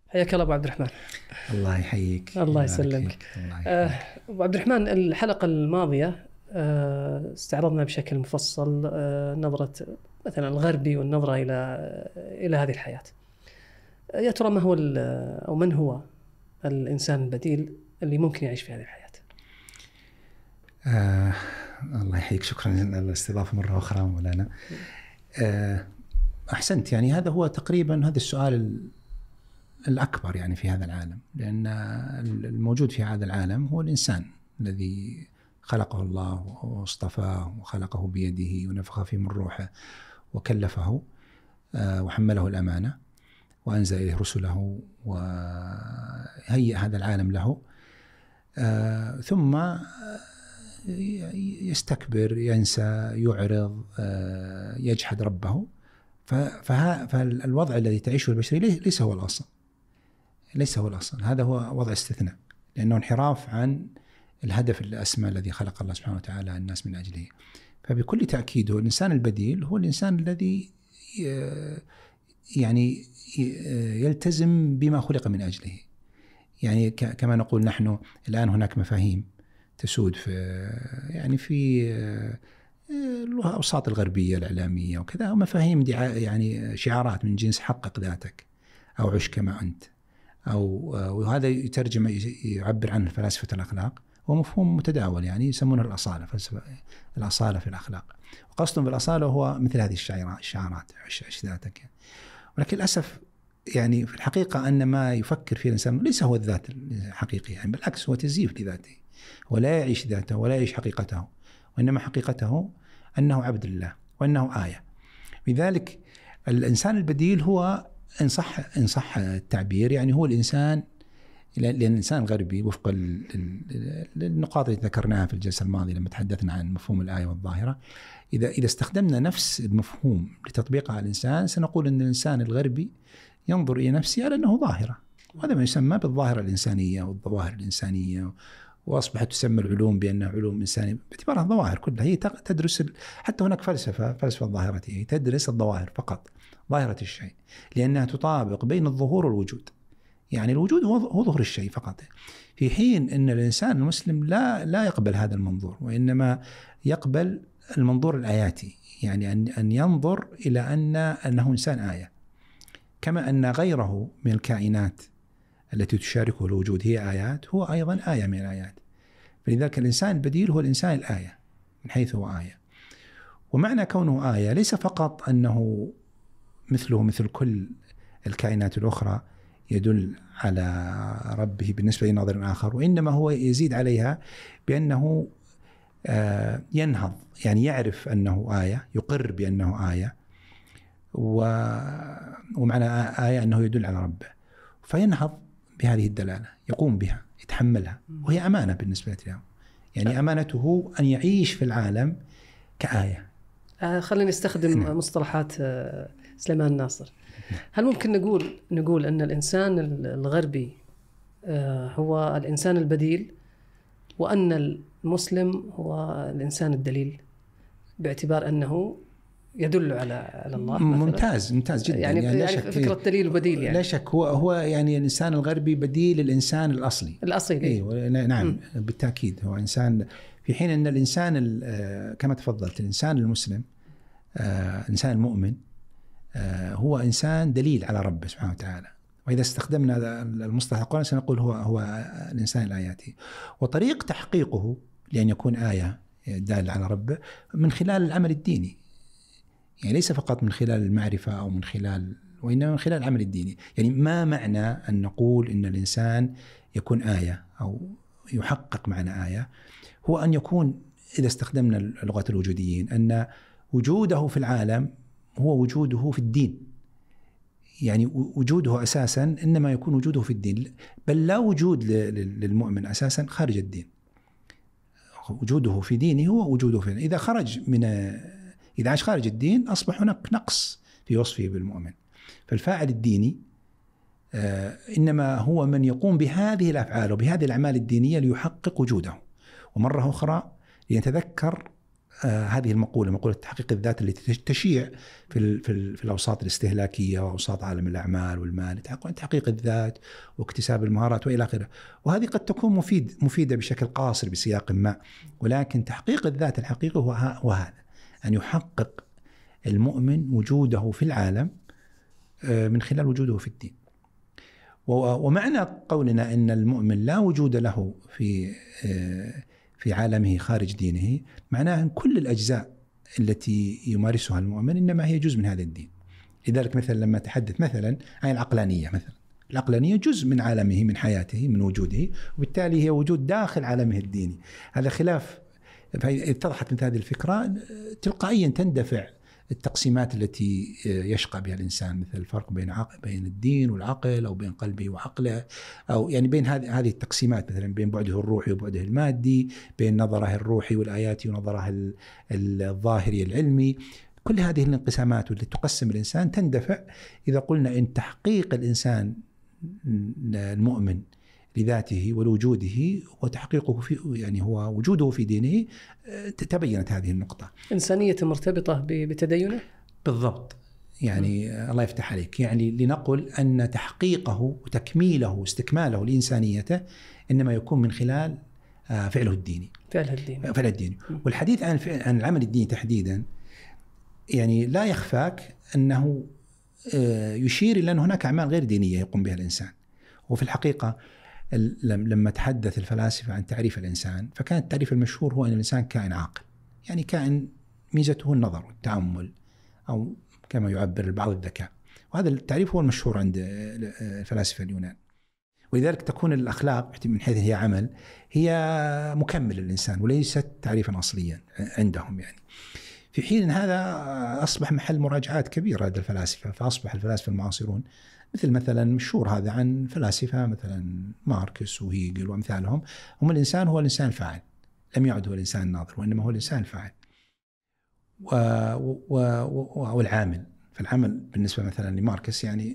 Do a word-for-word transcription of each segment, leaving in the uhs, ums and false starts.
حياك الله أبو عبد الرحمن. الله يحييك. الله يسلمك. آه، أبو عبد الرحمن، الحلقة الماضية آه، استعرضنا بشكل مفصل آه، نظرة مثلا الغربي والنظرة إلى إلى هذه الحياة. يا ترى ما هو أو من هو الإنسان البديل اللي ممكن يعيش في هذه الحياة؟ آه، الله يحييك، شكرا للاستضافة مرة أخرى مولانا. آه، أحسنت، يعني هذا هو تقريبا هذا السؤال الأكبر يعني في هذا العالم، لأن الموجود في هذا العالم هو الإنسان الذي خلقه الله واصطفاه وخلقه بيده ونفخ فيه من روحه وكلفه وحمله الأمانة وأنزل إليه رسله وهيئ هذا العالم له، ثم يستكبر، ينسى، يعرض، يجحد ربه. فالوضع الذي تعيشه البشرية ليس هو الأصل، ليس هو الأصل، هذا هو وضع استثناء، لأنه انحراف عن الهدف الأسمى الذي خلق الله سبحانه وتعالى الناس من أجله. فبكل تأكيد هو الإنسان البديل هو الإنسان الذي يعني يلتزم بما خلق من أجله. يعني كما نقول نحن الآن هناك مفاهيم تسود في يعني في الأوساط الغربية الإعلامية وكذا، مفاهيم يعني شعارات من جنس حقق ذاتك أو عش كما أنت، أو وهذا يترجم يعبر عنه فلاسفة الأخلاق، هو مفهوم متداول يعني يسمونه الأصالة، فلسفة الأصالة في الأخلاق، وقصدهم بالأصالة هو مثل هذه الشعارات عش عش ذاتك. ولكن للأسف يعني في الحقيقة أن ما يفكر فيه الإنسان ليس هو الذات الحقيقي، يعني بالعكس هو تزييف لذاته، ولا يعيش ذاته ولا يعيش حقيقته، وإنما حقيقته أنه عبد الله وأنه آية. لذلك الإنسان البديل هو إن صح إن صح التعبير يعني هو الإنسان، لأن الإنسان الغربي وفق النقاط التي ذكرناها في الجلسة الماضية لما تحدثنا عن مفهوم الآية والظاهرة، إذا إذا استخدمنا نفس المفهوم لتطبيقه على الإنسان سنقول أن الإنسان الغربي ينظر إلى نفسه على أنه ظاهرة، وهذا ما يسمى بالظاهرة الإنسانية والظواهر الإنسانية، وأصبحت تسمى العلوم بأنها علوم إنسانية باعتبارها ظواهر كلها. هي تدرس، حتى هناك فلسفة فلسفة الظاهرة هي تدرس الظواهر فقط، ظاهرة الشيء، لأنها تطابق بين الظهور والوجود. يعني الوجود هو هو ظهور الشيء فقط، في حين أن الإنسان المسلم لا لا يقبل هذا المنظور، وإنما يقبل المنظور الآياتي، يعني أن أن ينظر إلى أن أنه إنسان آية، كما أن غيره من الكائنات التي تشاركه الوجود هي آيات، هو أيضا آية من الآيات. فلذلك الإنسان البديل هو الإنسان الآية من حيث هو آية. ومعنى كونه آية ليس فقط أنه مثله مثل كل الكائنات الأخرى يدل على ربه بالنسبة لناظر آخر، وإنما هو يزيد عليها بأنه ينهض، يعني يعرف أنه آية، يقر بأنه آية، ومعنى آية أنه يدل على ربه، فينهض بهذه الدلالة، يقوم بها، يتحملها، وهي أمانة بالنسبة له. يعني أمانته أن يعيش في العالم كآية. آه خلينا نستخدم نعم. مصطلحات آه سليمان ناصر. هل ممكن نقول نقول أن الإنسان الغربي آه هو الإنسان البديل، وأن المسلم هو الإنسان الدليل، باعتبار أنه يدل على على الله مثلاً؟ ممتاز ممتاز جدا. يعني, يعني, يعني فكرة دليل وبديل، يعني لا شك هو هو يعني الإنسان الغربي بديل الإنسان الأصلي الأصيل. إيه نعم م. بالتأكيد هو إنسان، في حين أن الإنسان كما تفضلت الإنسان المسلم الإنسان المؤمن هو إنسان دليل على ربه سبحانه وتعالى. وإذا استخدمنا المصطلح القرآني سنقول هو هو الإنسان الآياتي، وطريق تحقيقه لأن يكون آية دال على ربه من خلال العمل الديني، يعني ليس فقط من خلال المعرفة أو من خلال، وإنما من خلال العمل الديني. يعني ما معنى أن نقول إن الإنسان يكون آية أو يحقق معنى آية؟ هو أن يكون، إذا استخدمنا لغة الوجوديين، أن وجوده في العالم هو وجوده في الدين، يعني وجوده أساسا إنما يكون وجوده في الدين، بل لا وجود للمؤمن أساسا خارج الدين. وجوده في دينه هو وجوده في، إذا خرج من إذا عاش خارج الدين أصبح هناك نقص في وصفه بالمؤمن. فالفاعل الديني آه إنما هو من يقوم بهذه الأفعال وبهذه الأعمال الدينية ليحقق وجوده، ومرة أخرى ليتذكر آه هذه المقولة، مقولة تحقيق الذات التي تشيع في ال في, ال في الأوساط الاستهلاكية وأوساط عالم الأعمال والمال، تحقيق الذات واكتساب المهارات وإلى آخره. وهذه قد تكون مفيد مفيدة بشكل قاصر بسياق ما، ولكن تحقيق الذات الحقيقي هو هذا، أن يحقق المؤمن وجوده في العالم من خلال وجوده في الدين. ومعنى قولنا أن المؤمن لا وجود له في في عالمه خارج دينه، معناه أن كل الأجزاء التي يمارسها المؤمن إنما هي جزء من هذا الدين. لذلك مثلا لما تحدث مثلا عن العقلانية، مثلا العقلانية جزء من عالمه، من حياته، من وجوده، وبالتالي هي وجود داخل عالمه الديني. هذا خلاف، اتضحت مثل هذه الفكرة تلقائيا تندفع التقسيمات التي يشقى بها الإنسان، مثل الفرق بين عقل بين الدين والعقل، أو بين قلبه وعقله، أو يعني بين هذه هذه التقسيمات، مثلا بين بعده الروحي وبعده المادي، بين نظره الروحي والآياتي ونظره الظاهري العلمي. كل هذه الانقسامات والتي تقسم الإنسان تندفع إذا قلنا إن تحقيق الإنسان المؤمن لذاته ولوجوده وتحقيقه في يعني هو وجوده في دينه. تبينت هذه النقطة. إنسانية مرتبطة بتدينه؟ بالضبط. يعني م. الله يفتح عليك. يعني لنقل أن تحقيقه وتكميله واستكماله لإنسانيته إنما يكون من خلال فعله الديني. فعله الديني. فعله الديني. والحديث عن عن العمل الديني تحديدا يعني لا يخفاك أنه يشير إلى أن هناك أعمال غير دينية يقوم بها الإنسان. وفي الحقيقة لما تحدث الفلاسفة عن تعريف الإنسان، فكان التعريف المشهور هو أن الإنسان كائن عاقل، يعني كائن ميزته النظر والتأمل، أو كما يعبر البعض الذكاء. وهذا التعريف هو المشهور عند الفلاسفة اليونان. ولذلك تكون الأخلاق من حيث هي عمل هي مكمل للإنسان وليست تعريفا أصليا عندهم. يعني في حين هذا أصبح محل مراجعات كبيرة لدى الفلاسفة، فأصبح الفلاسفة المعاصرون مثل مثلا مشهور هذا عن فلاسفة مثلا ماركس وهيجل وأمثالهم، هم الإنسان هو الإنسان الفاعل، لم يعد هو الإنسان الناظر، وإنما هو الإنسان الفاعل و... و... و... والعامل. فالعمل بالنسبة مثلا لماركس يعني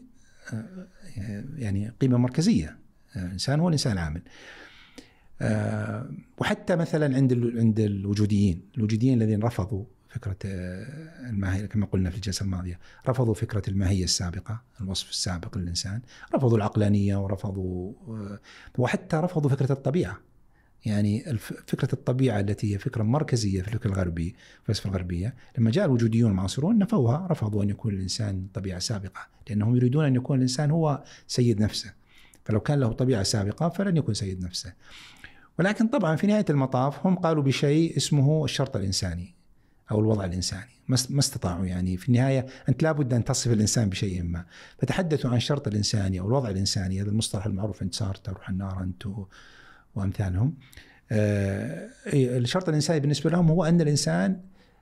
يعني قيمة مركزية، الإنسان هو الإنسان العامل. وحتى مثلا عند ال... عند الوجوديين الوجوديين الذين رفضوا فكرة الماهية كما قلنا في الجلسة الماضية، رفضوا فكرة الماهية السابقة، الوصف السابق للإنسان، رفضوا العقلانية ورفضوا وحتى رفضوا فكرة الطبيعة. يعني فكرة الطبيعة التي هي فكرة مركزية في الفكر الغربي، الفلسفة الغربية، لما جاء الوجوديون المعاصرون نفوها، رفضوا أن يكون الإنسان طبيعة سابقة، لأنهم يريدون أن يكون الإنسان هو سيد نفسه، فلو كان له طبيعة سابقة فلن يكون سيد نفسه. ولكن طبعا في نهاية المطاف هم قالوا بشيء اسمه الشرط الإنساني أو الوضع الإنساني، ما استطاعوا. يعني في النهاية أنت لابد أن تصف الإنسان بشيء ما، فتحدثوا عن الشرط الإنساني أو الوضع الإنساني، هذا المصطلح المعروف عند سارتر وحنار أنت وأمثالهم. آه الشرط الإنساني بالنسبة لهم هو أن الإنسان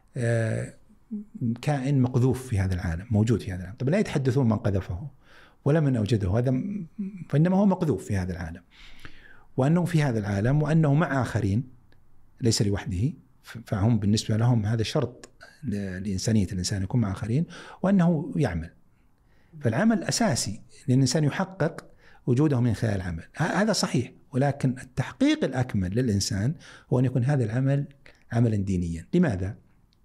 آه كائن مقذوف في هذا العالم، موجود في هذا العالم. طب لا يتحدثون من قذفه ولا من أوجده، هذا فإنما هو مقذوف في هذا العالم، وأنه في هذا العالم وأنه مع آخرين ليس لوحده، فهم بالنسبة لهم هذا شرط لإنسانية الإنسان يكون مع آخرين، وأنه يعمل. فالعمل أساسي لأن الإنسان يحقق وجوده من خلال العمل، هذا صحيح. ولكن التحقيق الأكمل للإنسان هو أن يكون هذا العمل عملا دينيا. لماذا؟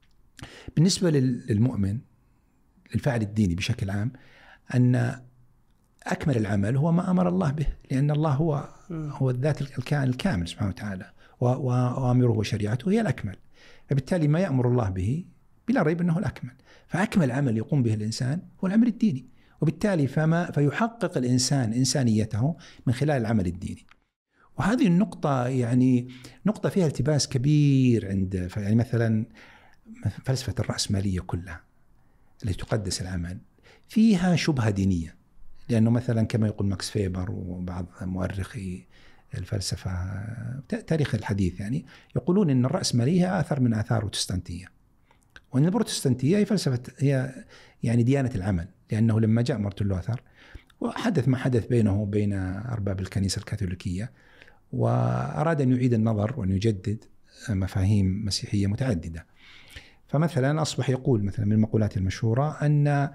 بالنسبة للمؤمن الفاعل الديني بشكل عام، أن أكمل العمل هو ما أمر الله به، لأن الله هو هو الذات الكائن الكامل سبحانه وتعالى، وأمره وشريعته هي الأكمل، فبالتالي ما يأمر الله به بلا ريب أنه الأكمل. فأكمل عمل يقوم به الإنسان هو العمل الديني، وبالتالي فما فيحقق الإنسان إنسانيته من خلال العمل الديني. وهذه النقطة يعني نقطة فيها التباس كبير عند يعني مثلا فلسفة الرأسمالية كلها التي تقدس العمل فيها شبهة دينية، لأنه مثلا كما يقول ماكس فيبر وبعض مؤرخي الفلسفة تاريخ الحديث يعني يقولون إن الرأسمالية آثر من آثار البروتستانتية، وأن البروتستانتية هي فلسفة هي يعني ديانة العمل، لأنه لما جاء مارتن لوثر وحدث ما حدث بينه وبين أرباب الكنيسة الكاثوليكية، وأراد أن يعيد النظر وأن يجدد مفاهيم مسيحية متعددة. فمثلا أصبح يقول مثلا من المقولات المشهورة أن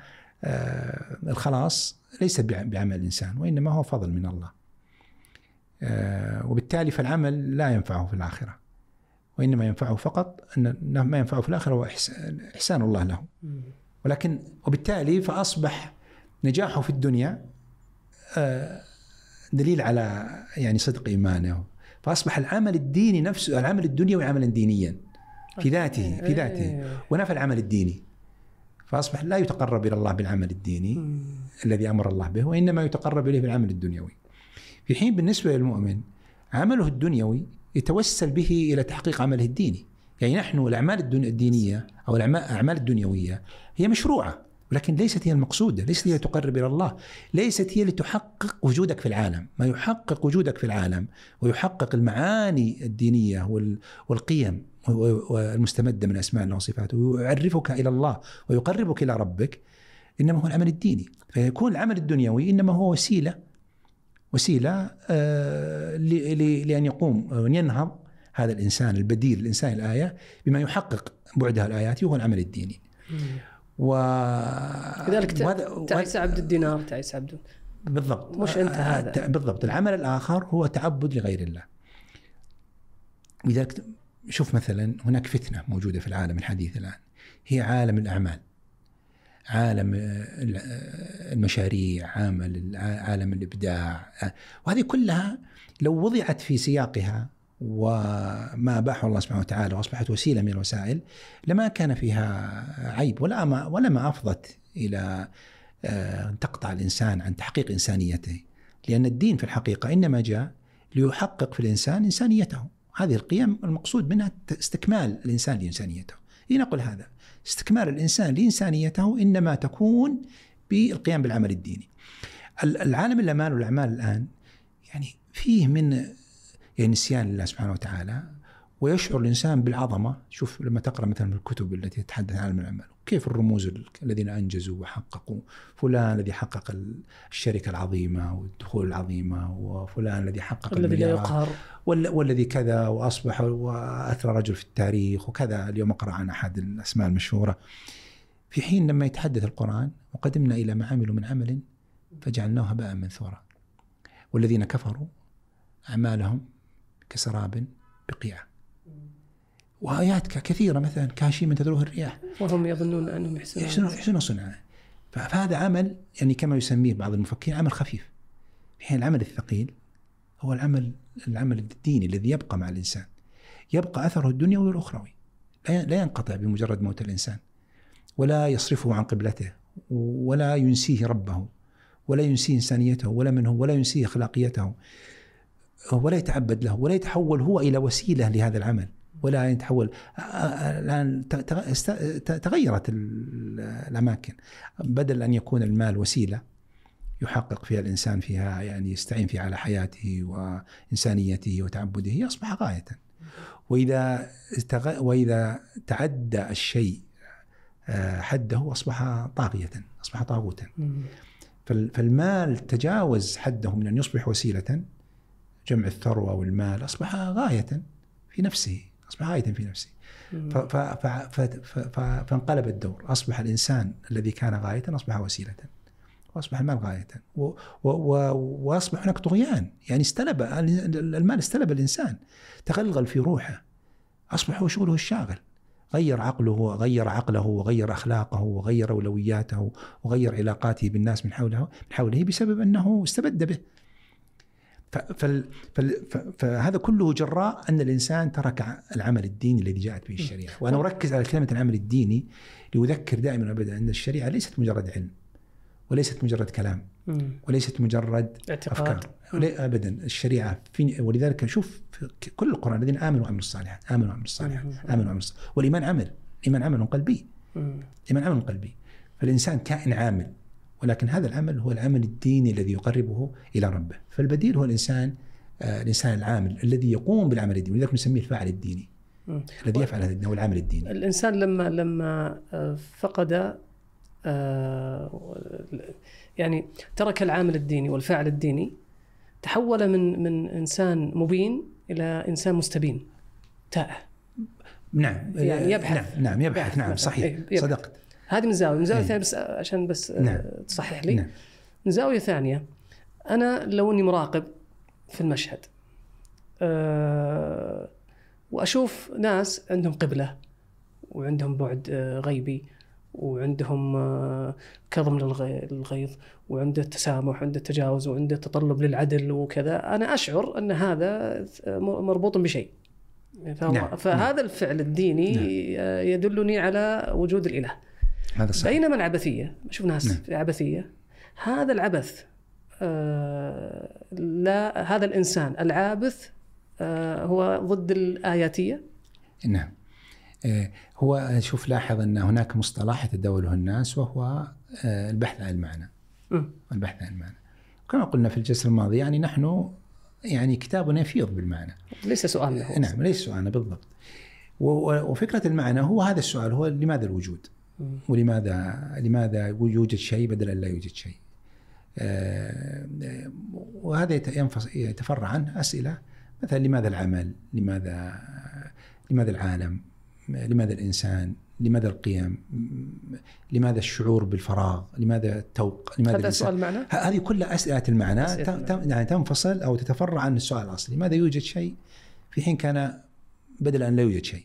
الخلاص ليس بعمل الإنسان، وإنما هو فضل من الله، وبالتالي فالعمل لا ينفعه في الآخرة، وإنما ينفعه فقط أن ما ينفعه في الآخرة هو إحسان الله له. ولكن وبالتالي فأصبح نجاحه في الدنيا دليل على يعني صدق إيمانه، فأصبح العمل الديني نفسه العمل الدنيوي عملا دينيا في ذاته في ذاته ونفى العمل الديني، فأصبح لا يتقرب إلى الله بالعمل الديني مم. الذي أمر الله به، وإنما يتقرب إليه بالعمل الدنيوي. في حين بالنسبة للمؤمن عمله الدنيوي يتوسل به إلى تحقيق عمله الديني. يعني نحن الأعمال الدينية أو الأعمال الدنيوية هي مشروعة، ولكن ليست هي المقصودة، ليست هي تقرب إلى الله، ليست هي لتحقق وجودك في العالم. ما يحقق وجودك في العالم ويحقق المعاني الدينية والقيم والمستمدة من أسماء الله وصفاته ويعرفك إلى الله ويقربك إلى ربك إنما هو العمل الديني. فيكون العمل الدنيوي إنما هو وسيلة وسيلة آه لأن يقوم وأن ينهض هذا الإنسان البديل الإنسان الآية بما يحقق بعدها الآيات وهو العمل الديني. و كذلك تعيس عبد الدينار تعيس عبد بالضبط مش أنت هذا بالضبط. العمل الآخر هو تعبد لغير الله. لذلك شوف مثلا هناك فتنة موجودة في العالم الحديث الآن هي عالم الأعمال، عالم المشاريع، عالم الإبداع، وهذه كلها لو وضعت في سياقها وما أباحه الله سبحانه وتعالى وأصبحت وسيلة من الوسائل لما كان فيها عيب ولا ما ولا ما أفضت إلى تقطع الإنسان عن تحقيق إنسانيته. لأن الدين في الحقيقة إنما جاء ليحقق في الإنسان إنسانيته. هذه القيم المقصود منها استكمال الإنسان لإنسانيته. إيه نقول هذا استكمال الإنسان لإنسانيته إنما تكون بالقيام بالعمل الديني. العالم الأعمال والأعمال الآن يعني فيه من يعني نسيان الله سبحانه وتعالى، ويشعر الإنسان بالعظمة. شوف لما تقرأ مثلا الكتب التي تتحدث عن الأعمال كيف الرموز الذين أنجزوا وحققوا، فلان الذي حقق الشركة العظيمة والدخول العظيمة، وفلان الذي حقق الذي لا يقهر، والذي كذا وأصبح وأثرى رجل في التاريخ وكذا. اليوم أقرأ عن أحد الأسماء المشهورة. في حين لما يتحدث القرآن وقدمنا إلى ما عملوا من عمل فجعلناه هباء منثورا والذين كفروا أعمالهم كسراب بقيع. وآيات كثيرة مثلا كهشيم تذروه الرياح وهم يظنون أنهم يحسنون يحسنون صنعا. فهذا عمل يعني كما يسميه بعض المفكرين عمل خفيف. في حين العمل الثقيل هو العمل العمل الديني الذي يبقى مع الإنسان، يبقى أثره الدنيوي والأخروي، لا ينقطع بمجرد موت الإنسان، ولا يصرفه عن قبلته، ولا ينسيه ربه، ولا ينسيه إنسانيته، ولا منه، ولا ينسيه أخلاقيته، ولا يتعبد له، ولا يتحول هو إلى وسيلة لهذا العمل، ولا يتحول. الآن تغيرت الأماكن، بدل أن يكون المال وسيلة يحقق فيها الإنسان فيها يعني يستعين فيها على حياته وإنسانيته وتعبده، أصبح غاية. وإذا وإذا تعدى الشيء حده أصبح طاغية، أصبح طاغوتا. فالمال تجاوز حده من أن يصبح وسيلة، جمع الثروة والمال أصبح غاية في نفسه، أصبح غاية في نفسه. فانقلب الدور، أصبح الإنسان الذي كان غاية أصبح وسيلة، وأصبح المال غاية، وأصبح هناك طغيان. يعني استلب المال، استلب الإنسان، تغلغل في روحه، أصبح هو شغله الشاغل، غير عقله غير عقله وغير أخلاقه وغير أولوياته وغير علاقاته بالناس من حوله من حوله بسبب أنه استبد به. فهذا كله جراء أن الإنسان ترك العمل الديني الذي جاءت به الشريعة. وأنا أركز على كلمة العمل الديني لأذكر دائما أبدا أن الشريعة ليست مجرد علم، وليست مجرد كلام، وليست مجرد أفكار أبدا. الشريعة في، ولذلك نشوف في كل القرآن الذين آمنوا وعملوا الصالحات، آمنوا وعملوا الصالحات، آمنوا وعملوا الصالحات. والإيمان عمل، الإيمان عمل قلبي، الإيمان عمل قلبي. فالإنسان كائن عامل، ولكن هذا العمل هو العمل الديني الذي يقربه إلى ربه. فالبديل هو الإنسان آه الإنسان العامل الذي يقوم بالعمل الديني، ولذلك نسميه الفاعل الديني الذي يفعل هذا هو العمل الديني. الإنسان لما لما فقد يعني ترك العامل الديني والفاعل الديني، تحول من من إنسان مبين إلى إنسان مستبين تائه. نعم يعني يبحث. نعم, نعم يبحث, يبحث. نعم صحيح يبحث. صدقت. هذه من زاوية من زاوية ثانية بس عشان بس نعم. تصحح لي. نعم. من زاوية ثانية، أنا لو أني مراقب في المشهد، وأشوف ناس عندهم قبلة وعندهم بعد غيبي وعندهم كظم للغيظ وعنده التسامح وعنده التجاوز وعنده التطلب للعدل وكذا، أنا أشعر أن هذا مربوط بشيء. نعم. فهذا نعم. الفعل الديني نعم. يدلني على وجود الإله. هذا صحيح. بينما العبثية، شوف ناس نعم. في عبثية، هذا العبث آه لا، هذا الإنسان العابث آه هو ضد الآياتية. نعم. هو شوف لاحظ أن هناك مصطلح يتداوله الناس وهو البحث عن المعنى. م. البحث عن المعنى كما قلنا في الجلسة الماضية، يعني نحن يعني كتابنا يفيض بالمعنى، ليس سؤالنا. نعم ليس سؤالنا بالضبط. وفكرة المعنى هو هذا السؤال، هو لماذا الوجود؟ م. ولماذا لماذا يوجد شيء بدل أن لا يوجد شيء؟ وهذا يتفرع عنه أسئلة مثلا لماذا العمل؟ لماذا لماذا العالم؟ لماذا الإنسان؟ لماذا القيم؟ لماذا الشعور بالفراغ؟ لماذا التوق؟ لماذا هذا سؤال معنى؟ هذه كلها أسئلة المعنى يعني تنفصل أو تتفرع عن السؤال الأصلي، لماذا يوجد شيء في حين كان بدل أن لا يوجد شيء؟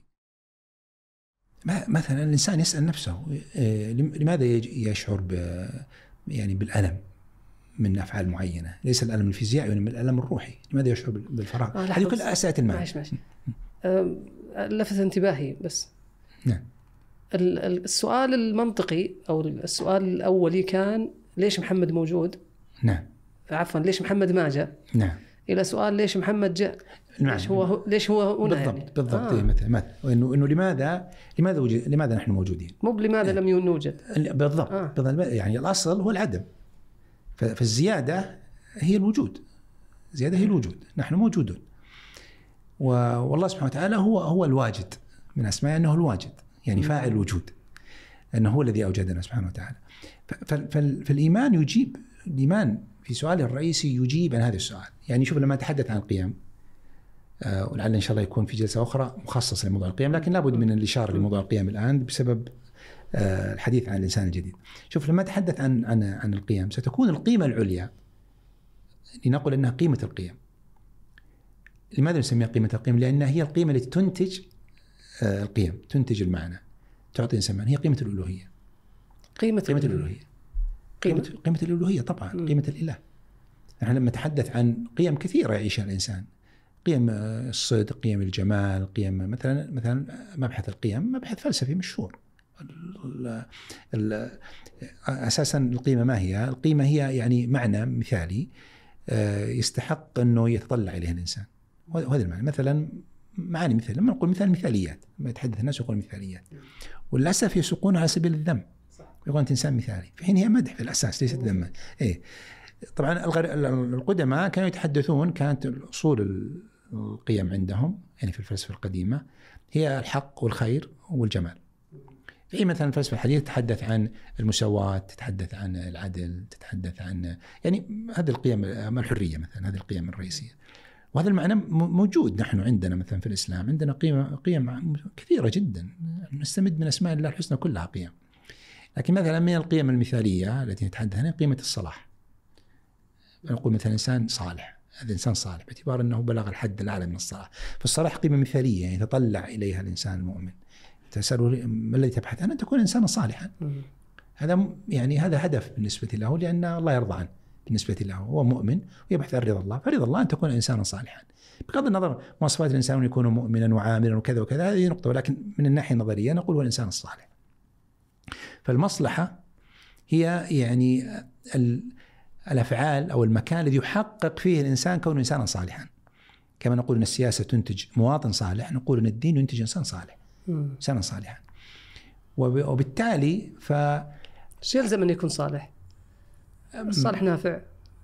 مثلا الإنسان يسأل نفسه لماذا يشعر ب يعني بالألم من أفعال معينة؟ ليس الألم الفيزيائي وإنما الألم الروحي. لماذا يشعر بالفراغ؟ هذه آه كلها أسئلة المعنى. ماشي ماشي. أه لفت انتباهي بس. نعم. السؤال المنطقي أو السؤال الأولي كان ليش محمد موجود؟ نعم. عفوا ليش محمد ما جاء؟ نعم. إلى سؤال ليش محمد جاء؟ نعم. ليش هو ليش هو هنا؟ بالضبط يعني؟ بالضبط. آه. مثل مثل إنه إنه لماذا لماذا وجد لماذا نحن موجودين؟ مو لماذا يعني. لم نوجد؟ بالضبط. آه. بالضبط. يعني الأصل هو العدم، فالزيادة هي الوجود. زيادة هي الوجود، نحن موجودون. والله سبحانه وتعالى هو هو الواجد، من أسماء أنه الواجد، يعني فاعل الوجود، أنه هو الذي أوجدنا سبحانه وتعالى. فالإيمان يجيب، الإيمان في سؤاله الرئيسي يجيب عن هذا السؤال. يعني شوف لما أتحدث عن القيم، آه ولعل إن شاء الله يكون في جلسة أخرى مخصصة لموضوع القيم، لكن لابد من الإشارة لموضوع القيم الآن بسبب آه الحديث عن الإنسان الجديد. شوف لما أتحدث عن عن عن القيم، ستكون القيمة العليا، لنقول أنها قيمة القيم. لماذا نسميها قيمة القيم؟ لأنها هي القيمة التي تنتج آه القيم، تنتج المعنى، تعطي إنسان معنى. هي قيمة الألوهية. قيمة, قيمة الألوهية. قيمة قيمة, قيمة الألوهية طبعا. م. قيمة الإله. نحن لما نتحدث عن قيم كثيرة يعيشها الإنسان، قيم الصدق، قيم الجمال، قيم مثلا مثلا مبحث القيم مبحث فلسفي مشهور. ال ال أساسا القيمة ما هي؟ القيمة هي يعني معنى مثالي يستحق أنه يتطلع إليه الإنسان، وهذا المعنى. مثلا معاني مثال، لما نقول مثال مثاليات، لما يتحدث الناس يقول مثاليات، وللأسف يسوقون على سبيل الذم، يقول أنت إنسان مثالي، في حين هي مدح في الأساس ليست ذما. إيه طبعا القدماء كانوا يتحدثون، كانت الأصول القيم عندهم يعني في الفلسفة القديمة هي الحق والخير والجمال. في مثلا الفلسفة الحديثة تتحدث عن المساواة، تتحدث عن العدل، تتحدث عن يعني هذه القيم، الحرية مثلا، هذه القيم الرئيسية. وهذا المعنى موجود نحن عندنا مثلا في الإسلام، عندنا قيمة قيم كثيرة جدا، نستمد من أسماء الله الحسنى كلها قيم. لكن مثلا من القيم المثالية التي نتحدث عنها قيمة الصلاح. نقول مثلا إنسان صالح، هذا إنسان صالح باعتبار أنه بلغ الحد الأعلى من الصلاح. فالصلاح قيمة مثالية يعني يتطلع إليها الإنسان المؤمن. تسأله ما الذي تبحث عنه؟ أن تكون إنسانا صالحا. هذا يعني هذا هدف بالنسبة له، لأن الله يرضى عنه. بالنسبة له هو مؤمن ويبحث عن رضا الله، فرضا الله أن تكون إنسانا صالحا بغض النظر مواصفات الإنسان يكون مؤمنا وعاملا وكذا وكذا، هذه نقطة. ولكن من الناحية النظرية نقول هو الإنسان الصالح. فالمصلحة هي يعني الأفعال أو المكان الذي يحقق فيه الإنسان كونه إنسانا صالحا. كما نقول أن السياسة تنتج مواطن صالح، نقول أن الدين ينتج إنسان صالح، إنسانا صالحا. وبالتالي ف شو يلزم أن يكون صالح؟ الصالح نافع.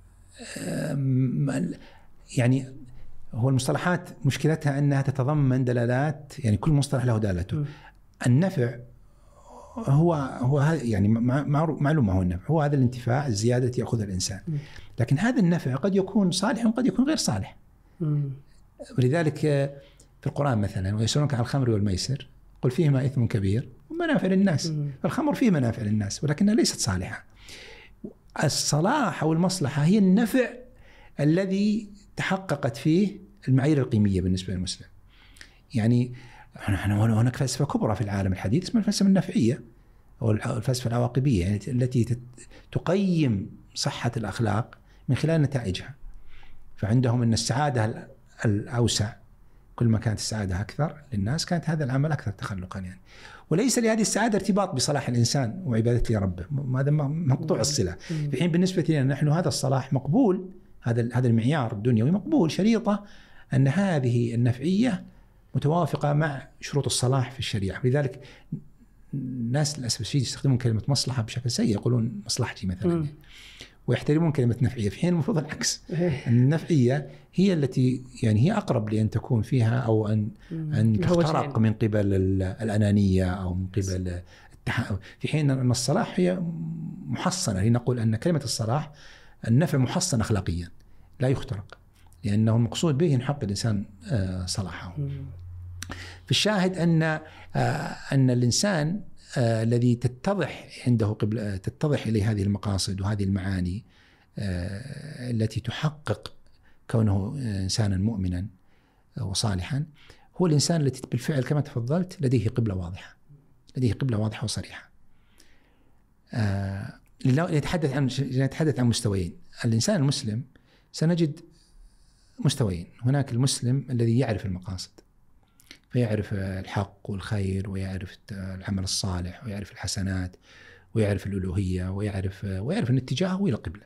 يعني هو المصطلحات مشكلتها أنها تتضمن دلالات، يعني كل مصطلح له دالته. م. النفع هو هو يعني معلومة، هو النفع هو هذا الانتفاع الزيادة التي يأخذها الإنسان. م. لكن هذا النفع قد يكون صالح وقد يكون غير صالح. م. ولذلك في القرآن مثلا ويسألونك عن الخمر والميسر قل فيهما إثم كبير ومنافع للناس. م. فالخمر فيه منافع للناس ولكنها ليست صالحة. الصلاح أو المصلحة هي النفع الذي تحققت فيه المعايير القيمية بالنسبة للمسلم. يعني هناك فلسفة كبرى في العالم الحديث اسمها الفلسفة النفعية أو الفلسفة العواقبية، يعني التي تقيم صحة الأخلاق من خلال نتائجها. فعندهم أن السعادة الأوسع كل ما كانت السعادة أكثر للناس كانت هذا العمل أكثر تخلقا يعني. وليس لهذه السعادة ارتباط بصلاح الإنسان وعبادته لربه، هذا مقطوع الصلة. في حين بالنسبة لنا نحن هذا الصلاح مقبول، هذا هذا المعيار الدنيوي مقبول، شريطة أن هذه النفعية متوافقة مع شروط الصلاح في الشريعة. لذلك الناس للأسف الشديد يستخدمون كلمة مصلحة بشكل سيء، يقولون مصلحتي مثلا، ويحترمون كلمة نفعية، في حين المفروض العكس. النفعية هي التي يعني هي أقرب لأن تكون فيها أو أن أن تخترق من قبل الأنانية أو من قبل التح... في حين أن الصلاح هي محصنة. لنقول أن كلمة الصلاح النفع محصن أخلاقيا لا يخترق، لأنه المقصود به يحقق الإنسان صلاحه. في الشاهد أن أن الإنسان آه الذي تتضح عنده قبل تتضح إليه هذه المقاصد وهذه المعاني آه التي تحقق كونه إنسانا مؤمنا وصالحا، هو الإنسان الذي بالفعل كما تفضلت لديه قبلة واضحة، لديه قبلة واضحة وصريحة. آه نتحدث عن نتحدث عن مستويين. الإنسان المسلم سنجد مستويين. هناك المسلم الذي يعرف المقاصد، فيعرف الحق والخير، ويعرف العمل الصالح، ويعرف الحسنات، ويعرف الألوهية، ويعرف ويعرف أن اتجاهه إلى القبلة.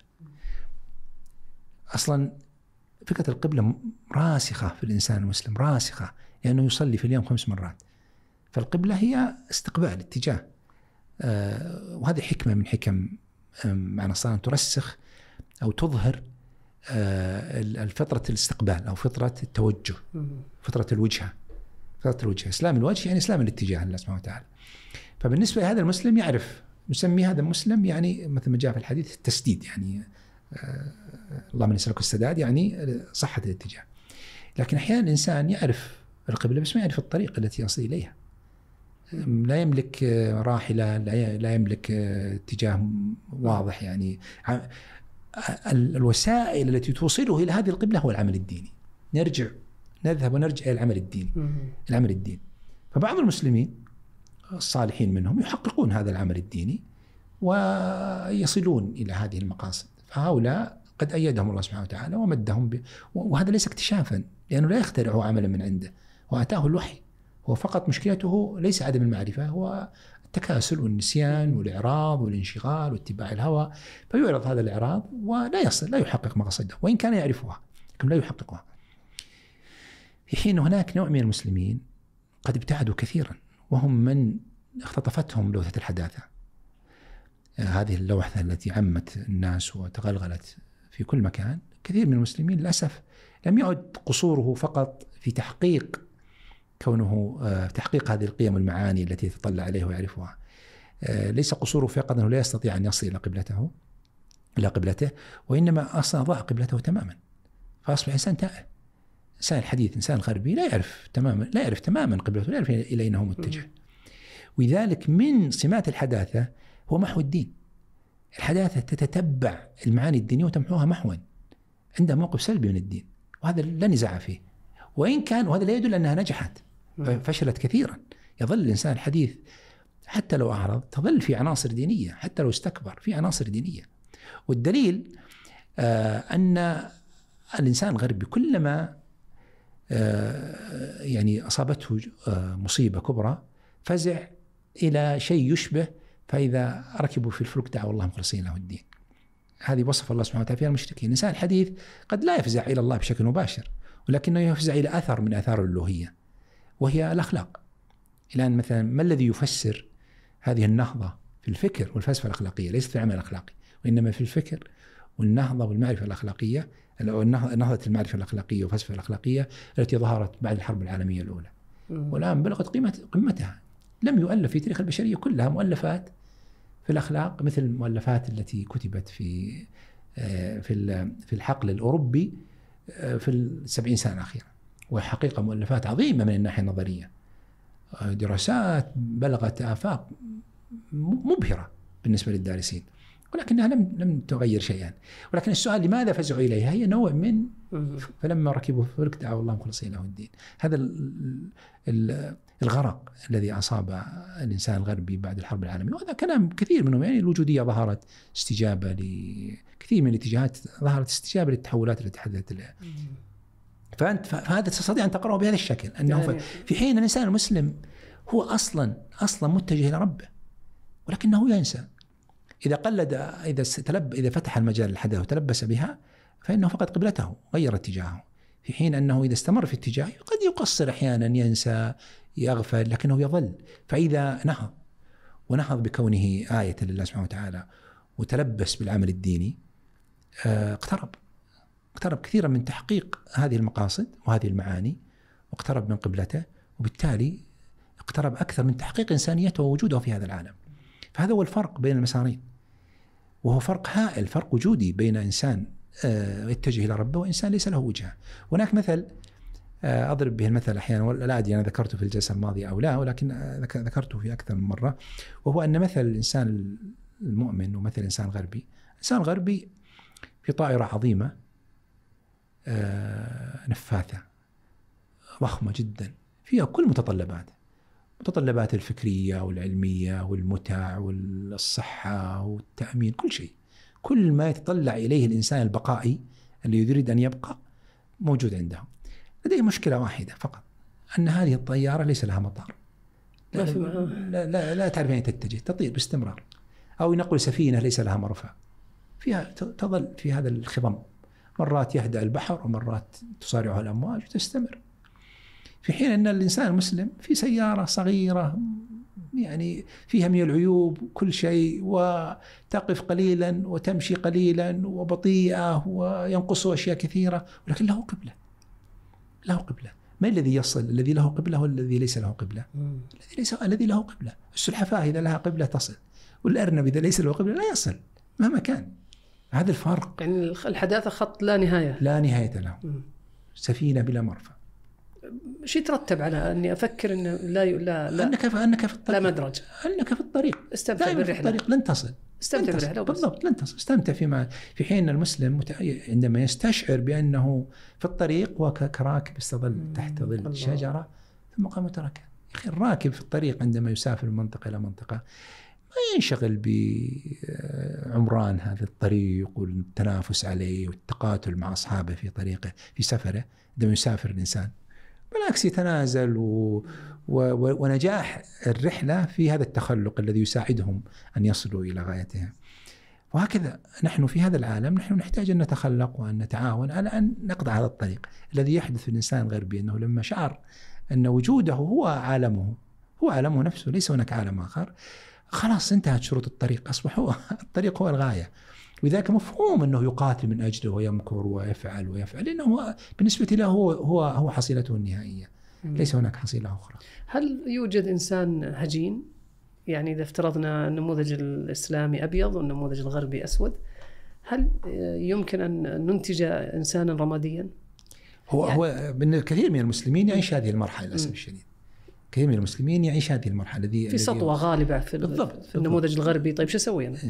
أصلا فكرة القبلة راسخة في الإنسان المسلم، راسخة، لأنه يصلي في اليوم خمس مرات. فالقبلة هي استقبال، اتجاه. آه وهذه حكمة من حكم معنى الصلاة، ترسخ أو تظهر آه الفطرة الاستقبال أو فطرة التوجه، فطرة الوجهة، فطرة الوجهة. إسلام الوجه يعني إسلام الاتجاه لله سبحانه وتعالى. فبالنسبة لهذا المسلم يعرف، نسمي هذا المسلم يعني مثل ما جاء في الحديث التسديد، يعني آه اللهم نسألك السداد، يعني صحة الاتجاه. لكن أحيانا الإنسان يعرف القبلة بس ما يعرف الطريق التي يصل إليها. لا يملك راحلة، لا يملك اتجاه واضح. يعني الوسائل التي توصله إلى هذه القبلة هو العمل الديني. نرجع نذهب ونرجع إلى العمل الديني، العمل الديني. فبعض المسلمين الصالحين منهم يحققون هذا العمل الديني ويصلون إلى هذه المقاصد. فهؤلاء قد أيدهم الله سبحانه وتعالى ومدهم ب... وهذا ليس اكتشافا، لأنه لا يخترع عملا من عنده، وأتاه الوحي. هو فقط مشكلته ليس عدم المعرفة، هو التكاسل والنسيان والإعراض والانشغال واتباع الهوى. فيعرض هذا الإعراض ولا يصل، لا يحقق مقاصده، وإن كان يعرفها لكن لا يحققها. في حين هناك نوع من المسلمين قد ابتعدوا كثيرا، وهم من اختطفتهم لوثة الحداثة، هذه اللوثة التي عمت الناس وتغلغلت في كل مكان. كثير من المسلمين للأسف لم يعد قصوره فقط في تحقيق كونه تحقيق هذه القيم والمعاني التي يتطلع عليها ويعرفها. ليس قصوره فقط أنه لا يستطيع أن يصل إلى قبلته إلى قبلته وإنما أصلا ضاع قبلته تماما، فأصبح إنسان تائه. إنسان الحديث، إنسان الغربي لا يعرف تماما لا يعرف تماما قبلته، لا يعرف إلى أين هو متجه. ولذلك من سمات الحداثة هو محو الدين. الحداثة تتتبع المعاني الدينية وتمحوها محوا، عندها موقف سلبي من الدين، وهذا لا نزاع فيه. وإن كان، وهذا لا يدل أنها نجحت، فشلت كثيرا. يظل الإنسان الحديث حتى لو أعرض تظل في عناصر دينية، حتى لو استكبر في عناصر دينية. والدليل آه أن الإنسان الغربي كلما آه يعني أصابته آه مصيبة كبرى فزع إلى شيء يشبه، فإذا ركبوا في الفلك دعوا الله مخلصين له الدين. هذه وصف الله سبحانه وتعالى فيها المشركين. الإنسان الحديث قد لا يفزع إلى الله بشكل مباشر، ولكنه يفزع إلى أثر من آثار الألوهية وهي الأخلاق. الآن مثلا ما الذي يفسر هذه النهضة في الفكر والفلسفة الأخلاقية؟ ليست في العمل الأخلاقي، وإنما في الفكر والنهضة والمعرفة الأخلاقية، أو نهضة المعرفة الأخلاقية والفلسفة الأخلاقية التي ظهرت بعد الحرب العالمية الأولى، والآن بلغت قيمة قمتها. لم يؤلف في تاريخ البشرية كلها مؤلفات في الأخلاق مثل المؤلفات التي كتبت في في في الحقل الأوروبي في السبعين سنة الأخيرة، وحقيقة مؤلفات عظيمة من الناحية النظرية، دراسات بلغت آفاق مبهرة بالنسبة للدارسين. ولكنها لم لم تغير شيئا. ولكن السؤال لماذا فزعوا إليها هي نوع من فلما ركبوا في الفلك دعوا الله مخلصين له الدين. هذا ال ال الغرق الذي أصاب الإنسان الغربي بعد الحرب العالمية، وهذا كلام كثير منهم. يعني الوجودية ظهرت استجابة لكثير من الاتجاهات، ظهرت استجابة للتحولات التي حدثت لها. فأنت فهذا تستطيع أن تقرأه بهذا الشكل، أنه يعني في حين الإنسان المسلم هو أصلا أصلا متجه إلى ربه، ولكنه ينسى. إذا قلد إذا تلب إذا فتح المجال الحدث وتلبس بها فإنه فقد قبلته، غير اتجاهه. في حين أنه إذا استمر في اتجاهه قد يقصر أحيانا، ينسى، يغفل، لكنه يظل. فإذا نهض ونهض بكونه آية لله سبحانه وتعالى وتلبس بالعمل الديني، اقترب اقترب كثيرا من تحقيق هذه المقاصد وهذه المعاني، واقترب من قبلته، وبالتالي اقترب أكثر من تحقيق إنسانيته ووجوده في هذا العالم. فهذا هو الفرق بين المسارين، وهو فرق هائل، فرق وجودي بين إنسان يتجه إلى ربه وإنسان ليس له وجهة. هناك مثل أضرب به المثل أحيانا، لا أدري أنا ذكرته في الجلسة الماضية أو لا، ولكن ذكرته في أكثر من مرة، وهو أن مثل الإنسان المؤمن ومثل الإنسان الغربي. الإنسان الغربي في طائرة عظيمة نفاثة ضخمة جدا فيها كل متطلبات متطلبات الفكرية والعلمية والمتع والصحة والتأمين، كل شيء، كل ما يتطلع إليه الإنسان البقائي اللي يريد أن يبقى موجود عنده. لديه مشكلة واحدة فقط، أن هذه الطيارة ليس لها مطار، لا, لا, لا, لا تعرف أين تتجه، تطير باستمرار. أو نقول سفينة ليس لها مرفأ، فيها تظل في هذا الخضم، مرات يهدأ البحر ومرات تصارعها الأمواج وتستمر. في حين أن الإنسان المسلم في سيارة صغيرة يعني فيها من العيوب كل شيء، وتقف قليلا وتمشي قليلا وبطيئة وينقص أشياء كثيرة، ولكن له قبلة، له قبلة. ما الذي يصل؟ الذي له قبلة والذي ليس له قبلة؟ الذي ليس الذي له قبلة. السلحفاة إذا لها قبلة تصل، والأرنب إذا ليس له قبلة لا يصل مهما كان. هذا الفرق. يعني الحداثة خط لا نهاية، لا نهاية له. م. سفينة بلا مرفأ. شيء يترتب على أني أفكر إنه لا لا لا أنك أنك في الطريق، لا مدرج، أنك في الطريق، استمتع بالرحلة، الطريق لن تصل، استمتع بالرحلة بالضبط، لن تصل، استمتع فيما. في حين المسلم عندما يستشعر بأنه في الطريق وكراكب استظل تحت ظل شجرة ثم قام تركها. يا أخي الراكب في الطريق عندما يسافر من منطقة إلى منطقة ما ينشغل بعمران هذا الطريق والتنافس عليه والتقاتل مع أصحابه في طريقه في سفره. عندما يسافر الإنسان بالعكس يتنازل و... و... ونجاح الرحلة في هذا التخلق الذي يساعدهم أن يصلوا إلى غايتها. وهكذا نحن في هذا العالم نحن نحتاج أن نتخلق وأن نتعاون على أن نقطع هذا الطريق. الذي يحدث في الإنسان الغربي أنه لما شعر أن وجوده هو عالمه، هو عالمه نفسه، ليس هناك عالم آخر، خلاص انتهت شروط الطريق، أصبح هو الطريق هو الغاية. وذاك مفهوم أنه يقاتل من أجله ويمكر ويفعل ويفعل، لأنه بالنسبة له هو هو هو حصيلته النهائية، ليس هناك حصيلة أخرى. هل يوجد إنسان هجين؟ يعني إذا افترضنا النموذج الإسلامي أبيض والنموذج الغربي أسود، هل يمكن أن ننتج إنسانا رماديا؟ هو يعني هو من كثير من المسلمين يعيش هذه المرحلة للأسف الشديد. كثير من المسلمين يعيش هذه المرحلة الذي في سطوة غالبة في, بالضبط في النموذج بالضبط. الغربي. طيب شو سوي أنا؟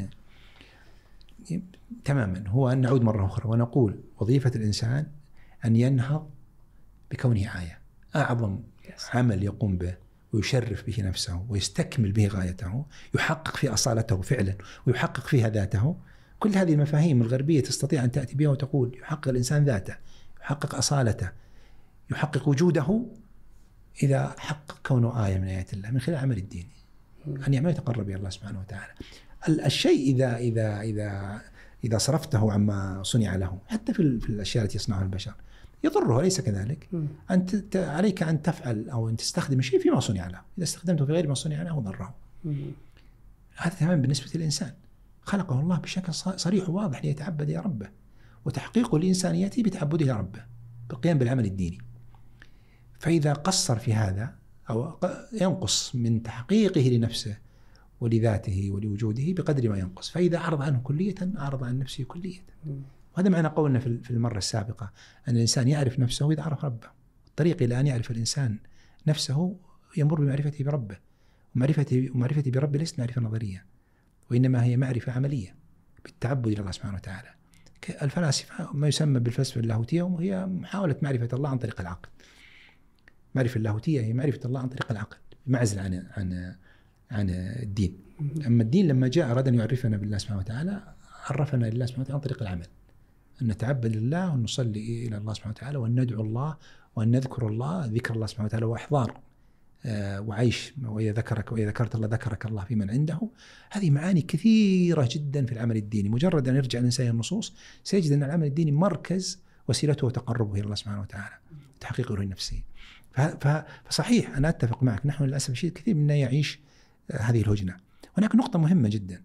تماما. هو أن نعود مرة أخرى ونقول وظيفة الإنسان أن ينهض بكونه آية. أعظم yes. عمل يقوم به ويشرف به نفسه ويستكمل به غايته، يحقق في أصالته فعلا ويحقق فيها ذاته. كل هذه المفاهيم الغربية تستطيع أن تأتي بها وتقول يحقق الإنسان ذاته، يحقق أصالته، يحقق وجوده إذا حقق كونه آية من آيات الله من خلال عمل الدين، أن يعمل يتقرب إلى الله سبحانه وتعالى. الشيء إذا إذا إذا إذا صرفته عما صنع له، حتى في في الأشياء التي يصنعها البشر يضره، ليس كذلك. أنت عليك أن تفعل أو أن تستخدم الشيء فيما صنع له، إذا استخدمته في غير ما صنع له ضره. هذا تمام بالنسبة للإنسان، خلقه الله بشكل صريح وواضح ليتعبد يا ربه، وتحقيقه لإنسانيته بتعبده يا ربه بالقيام بالعمل الديني. فإذا قصر في هذا أو ينقص من تحقيقه لنفسه ولذاته ولوجوده بقدر ما ينقص، فإذا أعرض عنه كلية أعرض عن نفسه كلية. وهذا معنى قولنا في المرة السابقة أن الإنسان يعرف نفسه إذا عرف ربه. الطريق إلى أن يعرف الإنسان نفسه يمر بمعرفته بربه، ومعرفته ومعرفته بربه ليست معرفة نظرية، وإنما هي معرفة عملية. بالتعبد إلى الله سبحانه وتعالى. الفلاسفة ما يسمى بالفلسفة اللاهوتية وهي محاولة معرفة الله عن طريق العقل. معرفة اللاهوتية هي معرفة الله عن طريق العقل بمعزل عن عن عن الدين. أما الدين لما جاء أراد أن يعرفنا بالله سبحانه وتعالى، عرفنا لله سبحانه وتعالى عن طريق العمل، أن نتعبد لله ونصلي إلى الله سبحانه وتعالى وأن ندعو الله وأن نذكر الله، ذكر الله سبحانه وتعالى وإحضار آه وعيش، وإذا ذكرك وإذا ذكرت الله ذكرك الله في من عنده. هذه معاني كثيرة جدا في العمل الديني. مجرد أن يرجع الإنسان النصوص سيجد أن العمل الديني مركز وسيلته وتقربه إلى الله سبحانه وتعالى، تحقيقه لنفسه. فصحيح أنا أتفق معك، نحن للأسف الشديد كثير منا يعيش هذه الهجنة. هناك نقطة مهمة جدا،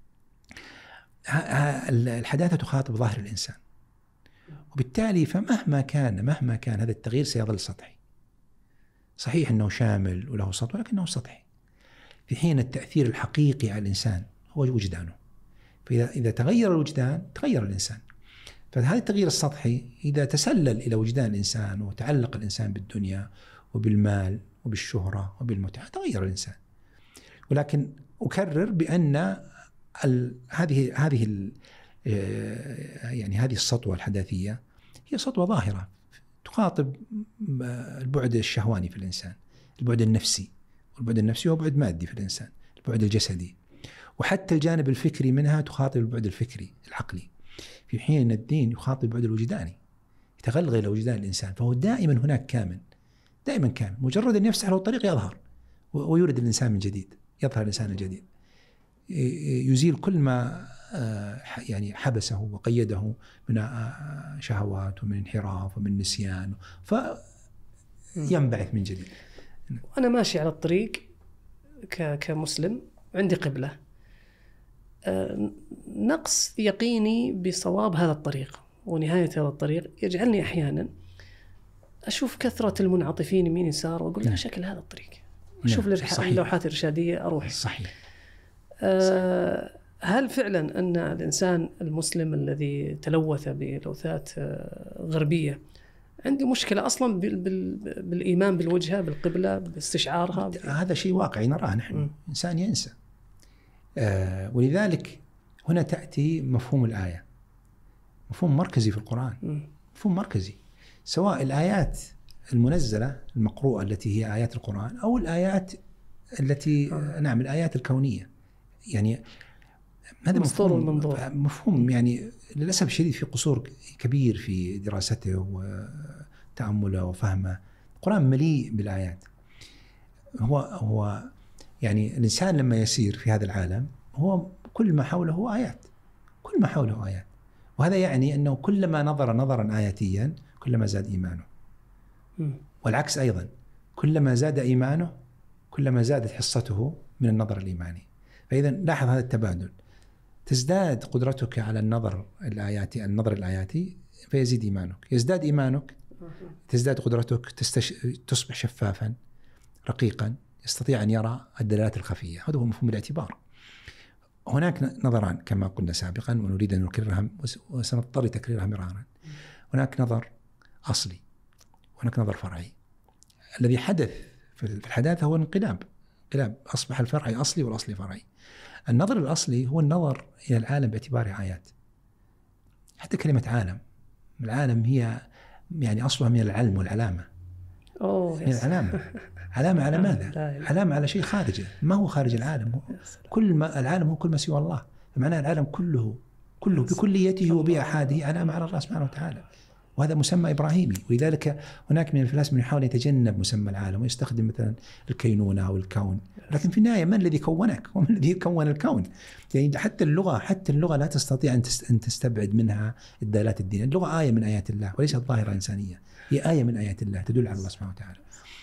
الحداثة تخاطب ظاهر الإنسان، وبالتالي فمهما كان مهما كان هذا التغيير سيظل سطحي. صحيح أنه شامل وله سطح، ولكنه سطحي، في حين التأثير الحقيقي على الإنسان هو وجدانه. فإذا إذا تغير الوجدان تغير الإنسان. فهذا التغيير السطحي إذا تسلل إلى وجدان الإنسان وتعلق الإنسان بالدنيا وبالمال وبالشهرة وبالمتعة تغير الإنسان. ولكن أكرر بأن هذه هذه يعني هذه السطوة الحداثية هي سطوة ظاهرة تخاطب البعد الشهواني في الإنسان، البعد النفسي، والبعد النفسي هو بعد مادي في الإنسان، البعد الجسدي، وحتى الجانب الفكري منها تخاطب البعد الفكري العقلي، في حين أن الدين يخاطب البعد الوجداني، يتغلغل إلى وجدان الإنسان. فهو دائما هناك كامن، دائما كامن، مجرد أن يفسح له الطريق يظهر ويولد الإنسان من جديد، يظهر الإنسان الجديد، يزيل كل ما يعني حبسه وقيده من شهوات ومن انحراف ومن نسيان، فينبعث من جديد. أنا ماشي على الطريق كمسلم، عندي قبلة، نقص يقيني بصواب هذا الطريق ونهاية هذا الطريق يجعلني أحيانا أشوف كثرة المنعطفين يمين يسار وأقول لا شكل هذا الطريق، أشوف اللوحات الإرشادية أروح. صحيح. أه هل فعلا أن الإنسان المسلم الذي تلوث بلوثات غربية عنده مشكلة أصلا بالإيمان بالوجهة بالقبلة باستشعارها؟ هذا شيء واقعي نراه نحن. م. إنسان ينسى. آه ولذلك هنا تأتي مفهوم الآية، مفهوم مركزي في القرآن. م. مفهوم مركزي، سواء الآيات المنزلة المقروءة التي هي آيات القرآن أو الآيات التي آه. نعم الآيات الكونية. يعني هذا مفهوم, مفهوم يعني للأسف الشديد في قصور كبير في دراسته وتأمله وفهمه. القرآن مليء بالآيات. هو هو يعني الإنسان لما يسير في هذا العالم هو كل ما حوله آيات، كل ما حوله آيات، وهذا يعني أنه كلما نظر نظرا آياتيا كلما زاد إيمانه، والعكس أيضا، كلما زاد إيمانه كلما زادت حصته من النظر الإيماني. فإذا لاحظ هذا التبادل، تزداد قدرتك على النظر الآياتي النظر الآياتي فيزيد إيمانك، يزداد إيمانك تزداد قدرتك، تستش... تصبح شفافا رقيقا، يستطيع أن يرى الدلالات الخفية. هذا هو مفهوم الاعتبار. هناك نظران كما قلنا سابقا ونريد أن نكررها وسنضطر تكريرها مرارا. هناك نظر أصلي وهناك نظر فرعي. الذي حدث في الحداثة هو انقلاب، انقلاب أصبح الفرعي أصلي والأصلي فرعي. النظر الأصلي هو النظر إلى العالم باعتباره آيات. حتى كلمة عالم، العالم هي يعني أصلها من العلم والعلامة. أوه من العلامة. علامة على ماذا؟ علامة على شيء خارجه. ما هو خارج العالم؟ كل ما العالم هو كل ما سوى الله. فمعنى العالم كله كله بكليته وبأحاده علامة على الله سبحانه وتعالى. وهذا مسمى إبراهيمي. ولذلك هناك من الفلاسفة من يحاول يتجنب مسمى العالم ويستخدم مثلا الكينونة أو الكون، لكن في النهاية من الذي كونك ومن الذي كون الكون؟ يعني حتى اللغة حتى اللغة لا تستطيع أن تستبعد منها الدلالات الدينية. اللغة آية من آيات الله وليست ظاهرة إنسانية، هي آية من آيات الله تدل على الله سبحانه وتعالى.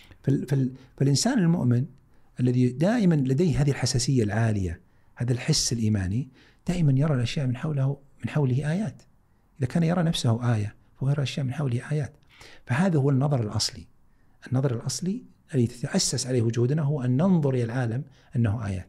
فالإنسان المؤمن الذي دائما لديه هذه الحساسية العالية، هذا الحس الإيماني، دائما يرى الأشياء من حوله من حوله آيات. إذا كان يرى نفسه آية فهو يرى الأشياء من حوله آيات. فهذا هو النظر الأصلي. النظر الأصلي الذي تتأسس عليه وجودنا هو أن ننظر إلى العالم أنه آيات.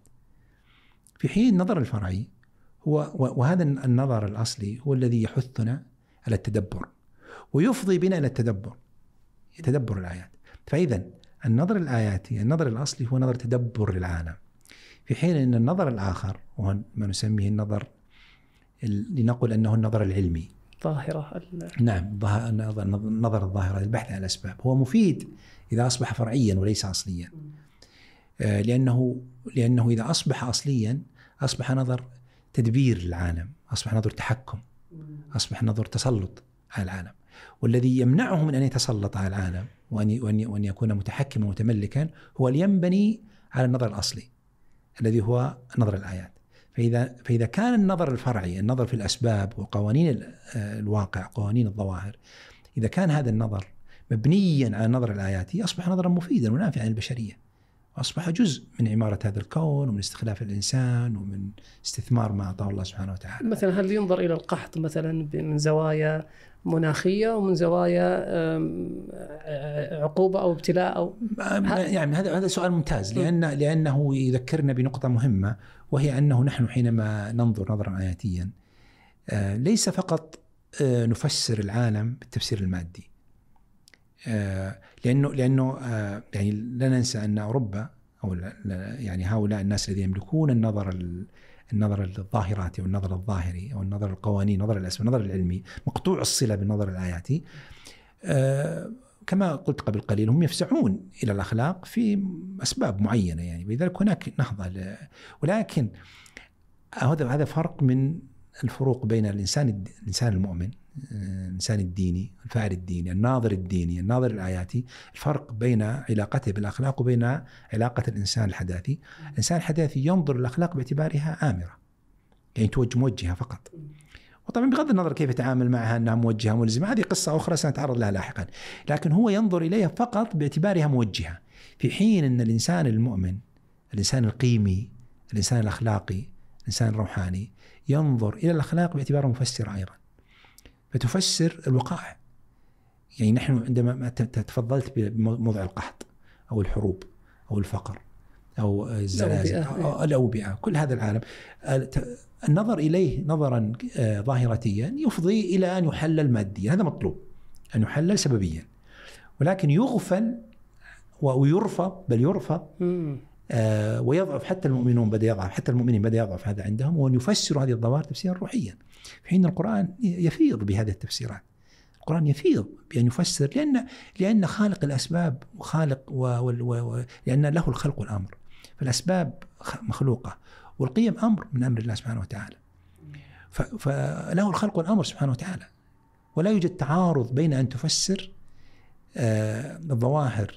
في حين النظر الفرعي هو، وهذا النظر الأصلي هو الذي يحثنا على التدبر ويفضي بنا إلى التدبر، يتدبر الآيات. فإذا النظر الآياتي النظر الأصلي هو نظر تدبر للعالم، في حين أن النظر الآخر وهو ما نسميه النظر لنقل أنه النظر العلمي ظاهرة. نعم، النظر الظاهرة للبحث عن الأسباب هو مفيد إذا أصبح فرعيا وليس أصليا، لأنه لأنه إذا أصبح أصليا أصبح نظر تدبير العالم، أصبح نظر تحكم، أصبح نظر تسلط على العالم. والذي يمنعه من أن يتسلط على العالم وأن وأن يكون متحكما ومتملكا هو اللي ينبني على النظر الأصلي الذي هو نظر الآيات. فإذا فإذا كان النظر الفرعي، النظر في الأسباب وقوانين الواقع، قوانين الظواهر، إذا كان هذا النظر مبنيا على النظر الآياتي أصبح نظرا مفيدا ونافعا للبشرية، وأصبح جزء من عمارة هذا الكون ومن استخلاف الإنسان ومن استثمار ما أعطاه الله سبحانه وتعالى. مثلا هل ينظر إلى القحط مثلا من زوايا مناخية ومن زوايا عقوبة أو ابتلاء أو يعني هذا هذا سؤال ممتاز، لأن لأنه يذكرنا بنقطة مهمة، وهي أنه نحن حينما ننظر نظرا آياتيا ليس فقط نفسر العالم بالتفسير المادي، لأنه لأنه يعني لا ننسى أن أوروبا أو يعني هؤلاء الناس الذين يملكون النظر النظر الظاهراتي أو النظر الظاهري أو النظر القوانين، نظر الأسباب، النظر العلمي مقطوع الصلة بالنظر الآياتي، كما قلت قبل قليل هم يفزعون إلى الأخلاق في أسباب معينة يعني، ولذلك هناك نهضة. ولكن هذا هذا فرق من الفروق بين الإنسان الإنسان المؤمن، الإنسان الديني، الفاعل الديني، الناظر الديني، الناظر الآياتي. الفرق بين علاقته بالأخلاق وبين علاقة الإنسان الحداثي. الإنسان الحداثي ينظر الأخلاق باعتبارها آمرة، يعني توجه موجهة فقط، وطبعا بغض النظر كيف يتعامل معها أنها موجهة ملزمة، هذه قصة أخرى سنتعرض لها لاحقا، لكن هو ينظر إليها فقط باعتبارها موجهة، في حين أن الإنسان المؤمن، الإنسان القيمي، الإنسان الأخلاقي، الإنسان الروحاني ينظر إلى الأخلاق باعتبارها مفسرة أيضا، فتفسر الوقائع. يعني نحن عندما تفضلت بموضوع القحط أو الحروب أو الفقر أو الزلازل أو الأوبئة، كل هذا العالم النظر إليه نظرا ظاهرتيا يفضي إلى أن يحلل ماديا، هذا مطلوب أن يحلل سببيا، ولكن يغفل ويرفض، بل يرفض آه ويضعف. حتى المؤمنون بدأ يضعف، حتى المؤمنين بدأ يضعف هذا عندهم، وأن يفسروا هذه الظواهر تفسيرا روحيا، في حين القرآن يفيض بهذه التفسيرات. القرآن يفيض بأن يفسر، لأن لأن خالق الأسباب وخالق و و و لأن له الخلق والأمر، فالأسباب مخلوقة والقيم أمر من أمر الله سبحانه وتعالى، فله الخلق والأمر سبحانه وتعالى، ولا يوجد تعارض بين أن تفسر آه الظواهر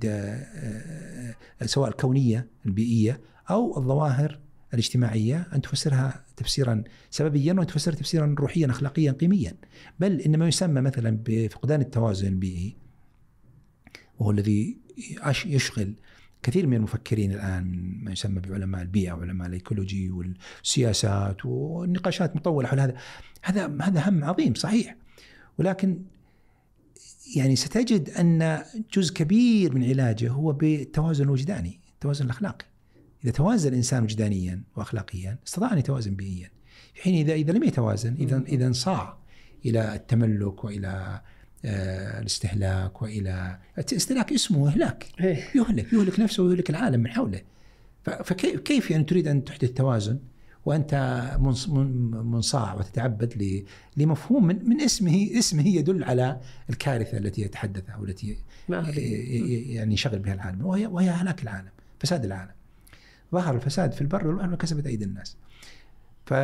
آه سواء الكونية البيئية أو الظواهر الاجتماعية أن تفسرها تفسيرا سببيا وأن تفسرها تفسيرا روحيا أخلاقيا قيميا. بل إنما يسمى مثلا بفقدان التوازن البيئي، وهو الذي يشغل كثير من المفكرين الآن، ما يسمى بعلماء البيئة وعلماء الإيكولوجي والسياسات، والنقاشات مطولة حول هذا. هذا هذا هم عظيم صحيح، ولكن يعني ستجد أن جزء كبير من علاجه هو بالتوازن الوجداني، التوازن الأخلاقي. إذا توازن الإنسان وجدانيا وأخلاقيا استطاع أن يتوازن بيئيا، في حين إذا إذا لم يتوازن، إذا إذا انصاع إلى التملك وإلى آه الاستهلاك وإلى الاستهلاك، اسمه إهلاك، يهلك يهلك نفسه ويهلك العالم من حوله. فكيف يعني تريد أن تحدث توازن وأنت منصاع وتتعبد لمفهوم من, من اسمه اسمه يدل على الكارثة التي يتحدثها والتي يعني يشغل بها العالم، وهي وهي هلاك العالم، فساد العالم. ظهر الفساد في البر والبحر وكسبت أيدي الناس. ف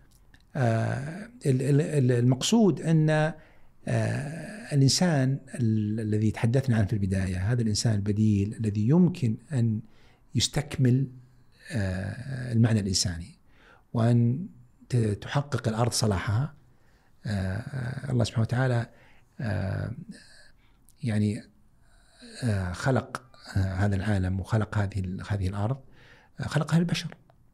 المقصود أن الإنسان الذي تحدثنا عنه في البداية، هذا الإنسان البديل الذي يمكن أن يستكمل المعنى الإنساني وأن تحقق الأرض صلاحها. الله سبحانه وتعالى يعني خلق هذا العالم وخلق هذه هذه الأرض، خلقها للبشر،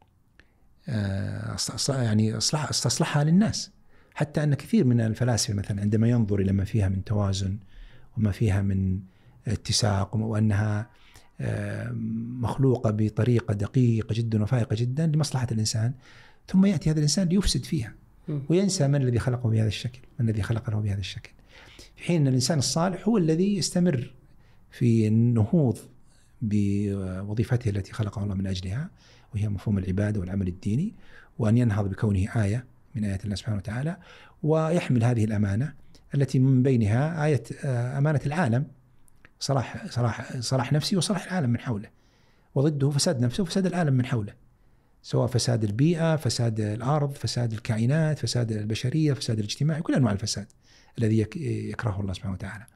يعني استصلحها للناس. حتى أن كثير من الفلاسفة مثلا عندما ينظر إلى ما فيها من توازن وما فيها من اتساق، وأنها مخلوقة بطريقة دقيقة جدا وفائقة جدا لمصلحة الإنسان، ثم يأتي هذا الإنسان ليفسد فيها وينسى من الذي خلقه بهذا الشكل، من الذي خلق له بهذا الشكل، في حين الإنسان الصالح هو الذي يستمر في النهوض بوظيفته التي خلقه الله من أجلها، وهي مفهوم العبادة والعمل الديني، وأن ينهض بكونه آية من آيات الله سبحانه وتعالى، ويحمل هذه الأمانة التي من بينها آية أمانة العالم، صلاح صلاح صلاح نفسي وصلاح العالم من حوله، وضده فساد نفسه وفساد العالم من حوله، سواء فساد البيئة، فساد الأرض، فساد الكائنات، فساد البشرية، فساد الاجتماعي، كل أنواع الفساد الذي يكرهه الله سبحانه وتعالى.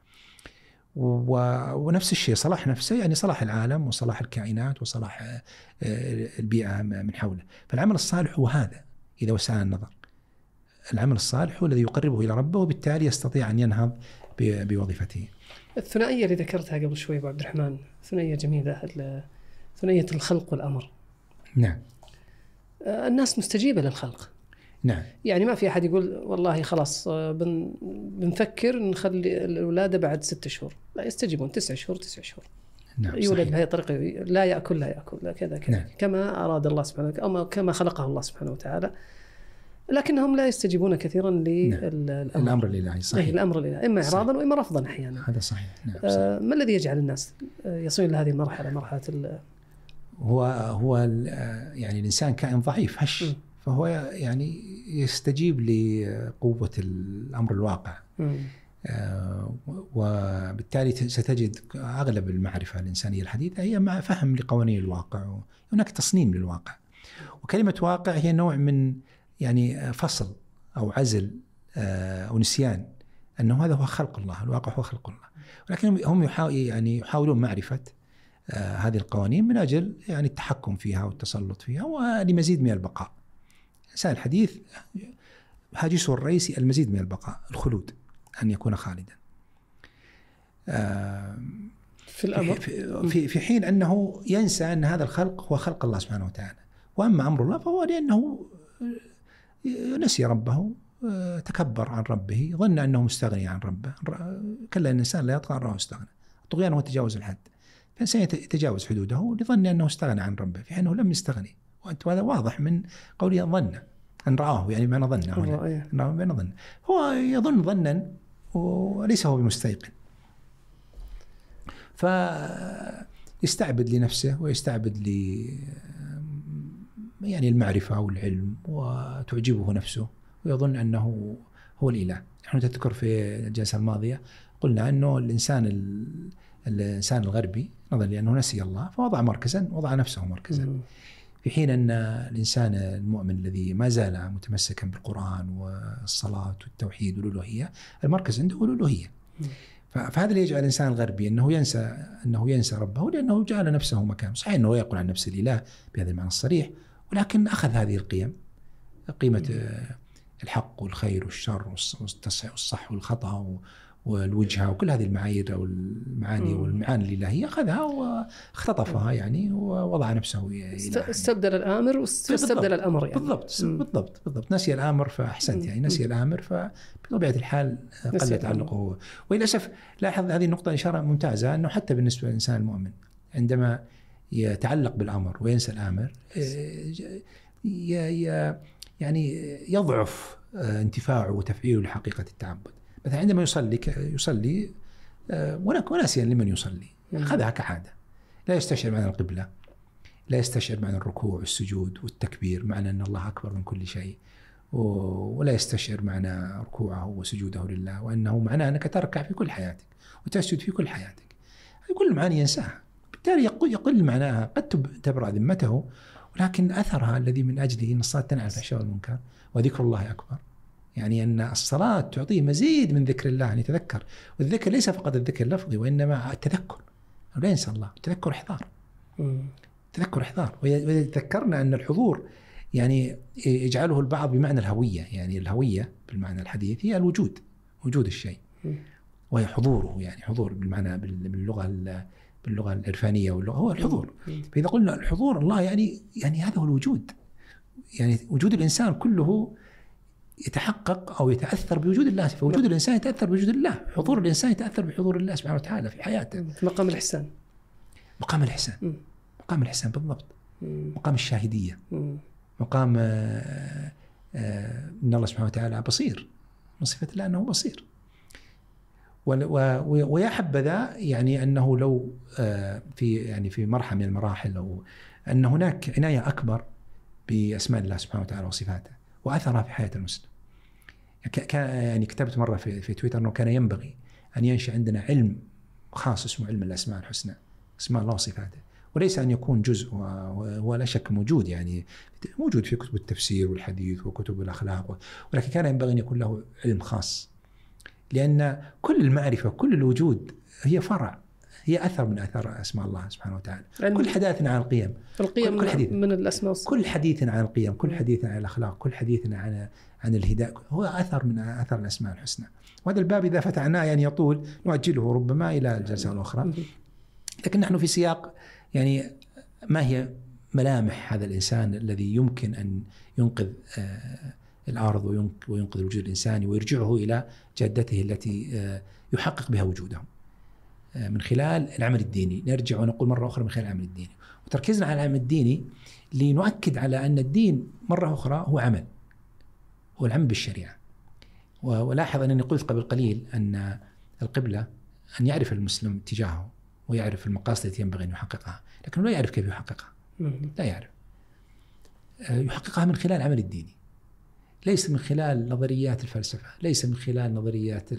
ونفس الشيء صلاح نفسه يعني صلاح العالم وصلاح الكائنات وصلاح البيئة من حوله. فالعمل الصالح هو هذا إذا وسعنا النظر، العمل الصالح هو الذي يقربه إلى ربه، وبالتالي يستطيع أن ينهض بوظيفته. الثنائية اللي ذكرتها قبل شوي أبو عبد الرحمن ثنائية جميلة، ثنائية الخلق والأمر. نعم. الناس مستجيبة للخلق. نعم. يعني ما في أحد يقول والله خلاص بن بنفكر نخلي الولادة بعد ستة شهور، لا، يستجيبون تسع شهور تسع شهور. نعم. يولد بهذه الطريقة، لا يأكل لا يأكل لا كذا كذا. نعم. كما أراد الله سبحانه وتعالى أو كما خلقه الله سبحانه وتعالى، لكنهم لا يستجيبون كثيرا للأمر الإلهي. صحيح. الأمر الإلهي إما إعراضا وإما رفضا أحيانا. هذا صحيح. نعم. صحيح. آه ما الذي يجعل الناس يصلون لهذه المرحلة، مرحلة ال هو هو يعني الإنسان كائن ضعيف هش، م. فهو يعني يستجيب لقوة الأمر الواقع. آه وبالتالي ستجد أغلب المعرفة الإنسانية الحديثة هي مع فهم لقوانين الواقع، وهناك تصميم للواقع. وكلمة واقع هي نوع من يعني فصل أو عزل آه أو نسيان أنه هذا هو خلق الله، الواقع هو خلق الله. ولكن هم يحاول يعني يحاولون معرفة آه هذه القوانين من أجل يعني التحكم فيها والتسلط فيها ولمزيد من البقاء. الإنسان الحديث هاجسه الرئيسي المزيد من البقاء، الخلود، أن يكون خالدا. آه في الأمر في, في حين أنه ينسى أن هذا الخلق هو خلق الله سبحانه وتعالى. وأما أمر الله فهو لأنه نسي ربه، تكبر عن ربه، ظن أنه مستغني عن ربه. كلا الإنسان لا يطغى أن رآه استغنى. الطغيان هو تجاوز الحد، فالإنسان يتجاوز حدوده لظن أنه استغنى عن ربه في حينه لم يستغني. وهذا واضح من قوله ظن أن رآه، يعني معنى ظن هنا معنى ظن، هو يظن ظنا وليس هو بمستيقن، فيستعبد لنفسه ويستعبد ل يعني المعرفة والعلم، وتعجبه نفسه ويظن أنه هو الإله. نحن تذكر في الجلسة الماضية قلنا أنه الإنسان الإنسان الغربي نظرا لأنه نسي الله فوضع مركزا، وضع نفسه مركزا، في حين أن الإنسان المؤمن الذي ما زال متمسكا بالقرآن والصلاة والتوحيد والألوهية المركز عنده هو الألوهية. فهذا اللي يجعل الإنسان الغربي أنه ينسى أنه ينسى ربه، لأنه جعل نفسه مكان. صحيح أنه يقول عن نفسه الإله بهذا المعنى الصريح، ولكن أخذ هذه القيم، قيمة الحق والخير والشر والصح والخطأ والوجهة وكل هذه المعايير أو المعاني والمعاني الإلهية، أخذها واختطفها يعني ووضع نفسه استبدل الآمر واستبدل الأمر يعني. بالضبط بالضبط بالضبط نسي الآمر فأحسنت يعني نسي الآمر، فبطبيعة الحال قل تعلقه. وللأسف لاحظ هذه النقطة إشارة ممتازة، أنه حتى بالنسبة للإنسان المؤمن عندما يتعلق بالأمر وينسى الآمر يعني يضعف انتفاعه وتفعيله لحقيقة التعبد. مثلا عندما يصلي يصلي وناسيا لمن يصلي، أخذها كعادة، لا يستشعر معنى القبلة، لا يستشعر معنى الركوع والسجود والتكبير، معنى أن الله أكبر من كل شيء، ولا يستشعر معنى ركوعه وسجوده لله، وأنه معناه أنك تركع في كل حياتك وتسجد في كل حياتك. كل المعاني ينساها، بالتالي يقل معناها، قد تبرأ ذمته، ولكن أثرها الذي من أجله أن الصلاة تنهى عن الفحشاء والمنكر وذكر الله أكبر، يعني أن الصلاة تعطيه مزيد من ذكر الله، أن يتذكر. والذكر ليس فقط الذكر اللفظي، وإنما التذكر، لا ينسى الله، التذكر إحضار، تذكر إحضار. وذكرنا أن الحضور يعني يجعله البعض بمعنى الهوية، يعني الهوية بالمعنى الحديث هي الوجود، وجود الشيء، وهي حضوره، يعني حضور بالمعنى باللغة باللغة العرفانية واللغة هو الحضور. فإذا قلنا الحضور الله يعني يعني هذا هو الوجود، يعني وجود الإنسان كله يتحقق أو يتأثر بوجود الله، فوجود الإنسان يتأثر بوجود الله، حضور الإنسان يتأثر بحضور الله سبحانه وتعالى في حياته. مقام الإحسان، مقام الإحسان، مقام الإحسان بالضبط، مقام الشاهدية، مقام آآ آآ إن الله سبحانه وتعالى بصير، من صفة الله أنه بصير. ويا حبذا يعني أنه لو في يعني في مرحلة من المراحل أو أن هناك عناية أكبر بأسماء الله سبحانه وتعالى وصفاته، وأثرها في حياة المسلم. يعني كتبت مرة في, في تويتر أنه كان ينبغي أن ينشأ عندنا علم خاص اسمه علم الأسماء الحسنى، اسماء الله وصفاته، وليس أن يكون جزء، ولا شك موجود يعني موجود في كتب التفسير والحديث وكتب الأخلاق، ولكن كان ينبغي أن يكون له علم خاص، لأن كل المعرفة كل الوجود هي فرع، هي أثر من أثر أسماء الله سبحانه وتعالى. كل حديثنا عن القيم، القيم كل حديث من الأسماء والصفات، كل حديثنا عن القيم، كل حديثنا عن الأخلاق، كل حديثنا عن عن الهداية هو أثر من أثر الأسماء الحسنى. وهذا الباب إذا فتحناه يعني يطول، نؤجله ربما إلى الجلسة الأخرى. لكن نحن في سياق يعني ما هي ملامح هذا الإنسان الذي يمكن أن ينقذ الأرض وينقذ الوجود الإنساني ويرجعه إلى جادته التي يحقق بها وجوده من خلال العمل الديني. نرجع ونقول مرة أخرى من خلال العمل الديني، وتركيزنا على العمل الديني لنؤكد على أن الدين مرة أخرى هو عمل، هو العمل بالشريعة. ولاحظ أنني قلت قبل قليل أن القبلة أن يعرف المسلم اتجاهه ويعرف المقاصد التي ينبغي أن يحققها، لكنه لا يعرف كيف يحققها، لا يعرف. يحققها من خلال العمل الديني، ليس من خلال نظريات الفلسفة، ليس من خلال نظريات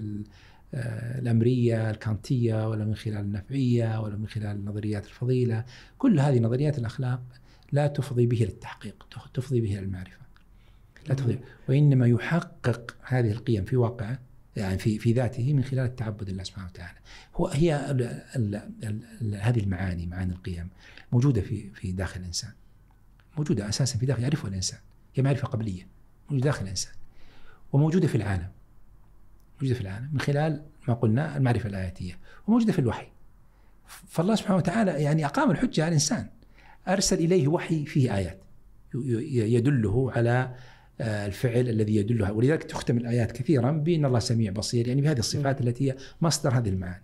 الأمرية الكانتية، ولا من خلال النفعية، ولا من خلال نظريات الفضيلة. كل هذه نظريات الأخلاق لا تفضي به للتحقيق، تفضي به للمعرفة، لا تفضي، وإنما يحقق هذه القيم في واقعه، يعني في في ذاته من خلال التعبد لله سبحانه وتعالى. هو هي ال ال ال ال هذه المعاني، معاني القيم موجودة في في داخل الإنسان، موجودة أساسا في داخل، يعرفها الإنسان، هي معرفة قبلية موجودة داخل الإنسان، وموجودة في العالم، موجودة في العالم من خلال ما قلنا المعرفة الآياتية، وموجودة في الوحي. فالله سبحانه وتعالى يعني أقام الحجة على الإنسان، أرسل إليه وحي فيه آيات يدله على الفعل الذي يدلها، ولذلك تختم الآيات كثيرا بأن الله سميع بصير، يعني بهذه الصفات التي هي مصدر هذه المعاني.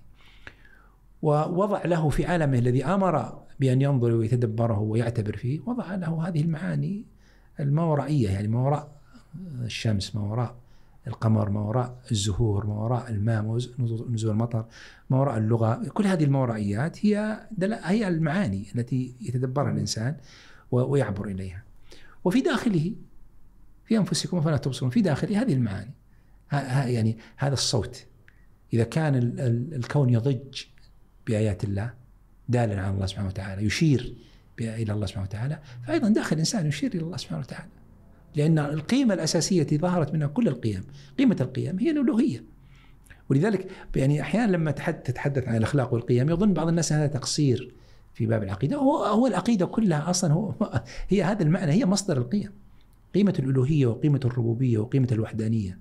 ووضع له في عالمه الذي أمر بأن ينظر ويتدبره ويعتبر فيه، وضع له هذه المعاني الماورائية، يعني ما وراء الشمس، ما وراء القمر، ما وراء الزهور، ما وراء الماء، نزول المطر، ما وراء اللغة. كل هذه الماورائيات هي هي المعاني التي يتدبرها الإنسان ويعبر إليها. وفي داخله، في أنفسكم فلا تبصرون، في داخله هذه المعاني، يعني هذا الصوت. إذا كان الكون يضج بآيات الله دالا على الله سبحانه وتعالى، يشير إلى الله سبحانه وتعالى، فأيضا داخل الإنسان يشير إلى الله سبحانه وتعالى، لأن القيمة الأساسية التي ظهرت منها كل القيم، قيمة القيم هي الألوهية. ولذلك يعني أحيانا لما تتحدث عن الأخلاق والقيم يظن بعض الناس هذا تقصير في باب العقيدة. هو, هو العقيدة كلها أصلا هو هي هذا المعنى، هي مصدر القيم، قيمة الألوهية وقيمة الربوبية وقيمة الوحدانية.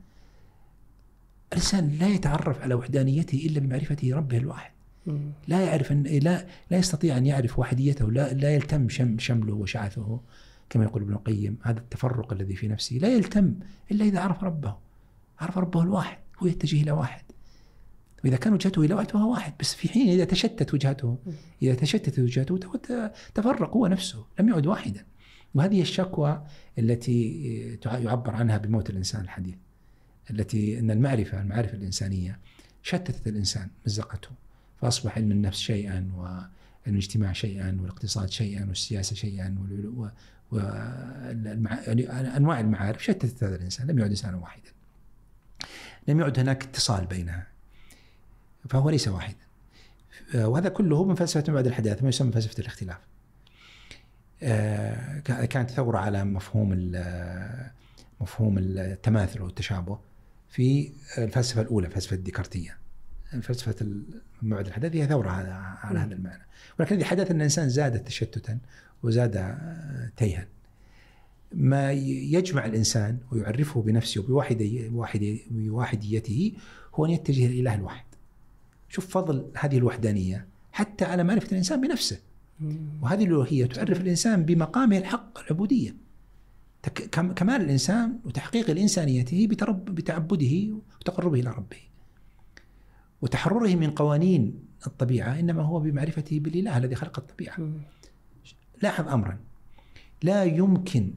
الإنسان لا يتعرف على وحدانيته إلا بمعرفته ربه الواحد. لا يعرف أن لا لا يستطيع أن يعرف وحديته، لا لا يلتم شم شمله وشعثه كما يقول ابن القيم. هذا التفرق الذي في نفسه لا يلتم إلا إذا عرف ربه، عرف ربه الواحد، هو يتجه إلى واحد. وإذا كان وجهته إلى واحد فهو واحد، بس في حين إذا تشتت وجهته إذا تشتت وجهته تفرق هو نفسه، لم يعد واحدا. وهذه الشكوى التي يعبر عنها بموت الإنسان الحديث، التي أن المعرفة المعارف الإنسانية شتتت الإنسان، مزقته، فأصبح علم النفس شيئا، وعلم الاجتماع شيئا، والاقتصاد شيئا، والسياسة شيئا، وأنواع المعارف شتتت هذا الإنسان، لم يعد إنسانا واحدا، لم يعد هناك اتصال بينها، فهو ليس واحدا. وهذا كله من فلسفة ما بعد الحداثة، ما يسمى فلسفة الاختلاف. كانت ثورة على مفهوم مفهوم التماثل والتشابه في الفلسفة الأولى، فلسفة الديكارتية. فلسفة ما بعد الحداثة هي ثورة على هذا المعنى، ولكن الذي حدث أن الإنسان زاد تشتتا وزاد تيها. ما يجمع الإنسان ويعرفه بنفسه وبواحديته هو أن يتجه إلى الإله الواحد. شوف فضل هذه الوحدانية حتى على معرفة الإنسان بنفسه، وهذه الألوهية تعرف الإنسان بمقامه الحق، العبودية، كمال الإنسان وتحقيق الإنسانيته بتعبده وتقربه إلى ربه، وتحرره من قوانين الطبيعة إنما هو بمعرفته بالإله الذي خلق الطبيعة. لاحظ أمرا، لا يمكن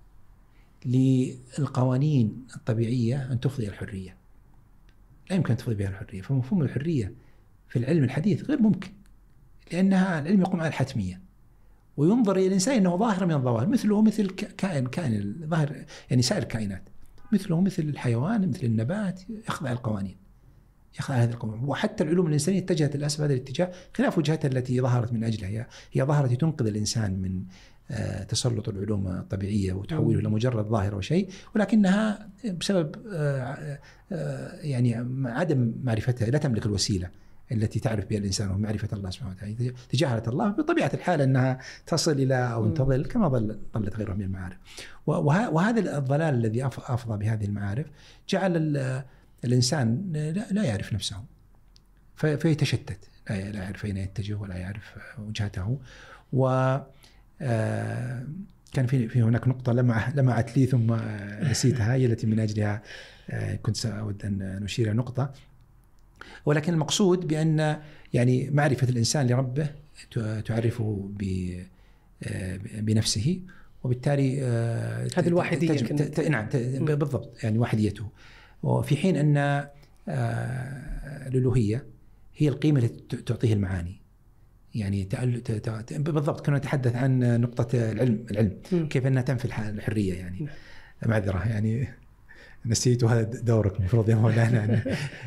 للقوانين الطبيعية أن تفضي الحرية، لا يمكن أن تفضي بها الحرية. فمفهوم الحرية في العلم الحديث غير ممكن، لأنها العلم يقوم على الحتمية، وينظر إلى الإنسان أنه ظاهر من الظواهر، مثله مثل كائن كائن الظاهر، يعني سائر الكائنات، مثله مثل الحيوان مثل النبات، يخضع القوانين، يخضع هذه القوانين. وحتى العلوم الإنسانية اتجهت للأسف هذا الاتجاه، خلاف وجهتها التي ظهرت من أجلها. هي هي ظهرت تنقذ الإنسان من تسلط العلوم الطبيعية وتحوله إلى مجرد ظاهر وشيء، ولكنها بسبب يعني عدم معرفتها لا تملك الوسيلة التي تعرف بها الإنسان ومعرفة الله سبحانه وتعالى. تجاهلت الله بطبيعة الحال أنها تصل إلى أو تضل كما ضل ضلت غيرها من المعارف. وهذا الضلال الذي أفضى بهذه المعارف جعل الإنسان لا يعرف نفسه، فيتشتت، لا يعرف أين يتجه ولا يعرف وجهته. و كان في في هناك نقطة لمع لمعت لي ثم نسيتها، هي التي من أجلها كنت سأود أن نشير نقطة. ولكن المقصود بأن يعني معرفة الإنسان لربه تعرفه بنفسه، وبالتالي هذه الواحدية ت... نعم بالضبط، يعني واحديته. وفي حين أن الألوهية هي القيمة التي تعطيه المعاني. يعني بالضبط كنا نتحدث عن نقطة العلم العلم م. كيف أنها تنفي الحرية. يعني معذرة يعني نسيت، وهذا دورك المفروض يا مولانا.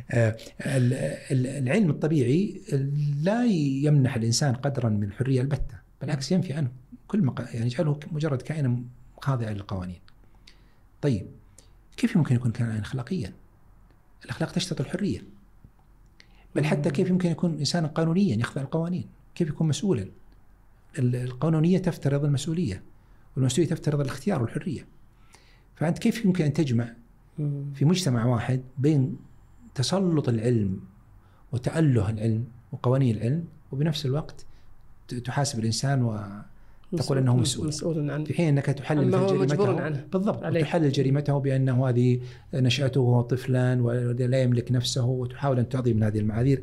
العلم الطبيعي لا يمنح الإنسان قدرا من الحرية البتة، بالعكس ينفي عنه كل ما يعني يجعله مجرد كائن خاضع للقوانين. طيب كيف يمكن يكون كائنا أخلاقيا؟ الأخلاق تشترط الحرية. بل حتى كيف يمكن يكون إنسانا قانونيا يخضع القوانين؟ كيف يكون مسؤولا؟ القانونية تفترض المسؤولية، والمسؤولية تفترض الاختيار والحرية. فأنت كيف يمكن أن تجمع في مجتمع واحد بين تسلط العلم وتأله العلم وقوانين العلم، وبنفس الوقت تحاسب الإنسان وتقول أنه مسؤول, مسؤول عنه، في حين أنك تحلل جريمته بالضبط، وتحلل جريمته بأنه هذه نشأته وهو طفلا ولا يملك نفسه، وتحاول أن تعطي من هذه المعاذير.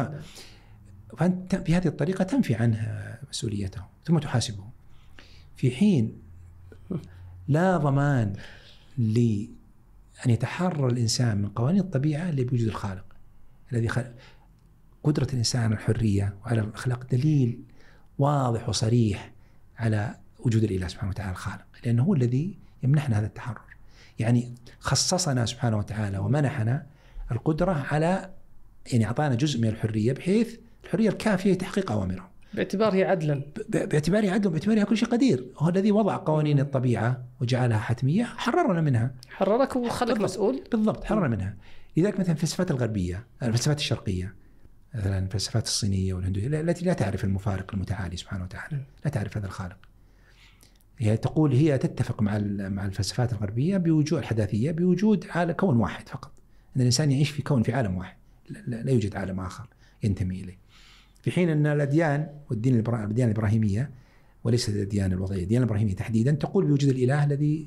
فأنت بهذه الطريقة تنفي عنه مسؤوليته ثم تحاسبه، في حين لا ضمان لي أن يتحرر الإنسان من قوانين الطبيعة اللي بوجود الخالق الذي خلق. قدرة الإنسان على الحرية وعلى الأخلاق دليل واضح وصريح على وجود الإله سبحانه وتعالى الخالق، لأنه هو الذي يمنحنا هذا التحرر. يعني خصصنا سبحانه وتعالى ومنحنا القدرة على، يعني أعطانا جزء من الحرية بحيث الحرية الكافية لتحقيق أوامره، باعتباره عدلا باعتباره عدل باعتباره كل شيء قدير. هو الذي وضع قوانين الطبيعة وجعلها حتمية، حررنا منها، حررك وخلق مسؤول. بالضبط، حررنا منها. لذلك مثلا الفلسفات الغربية، الفلسفات الشرقية، مثلا الفلسفات الصينية والهندوسية التي لا تعرف المفارق المتعالي سبحانه وتعالى، لا تعرف هذا الخالق، هي تقول هي تتفق مع مع الفلسفات الغربية بوجود الحداثية، بوجود عالم كون واحد فقط، أن الإنسان يعيش في كون في عالم واحد، لا, لا يوجد عالم آخر ينتمي إليه. في حين أن الأديان والدين الديانة الإبراهيمية وليس الديانة الوضعية، الديانة الإبراهيمية تحديدا تقول بوجود الإله الذي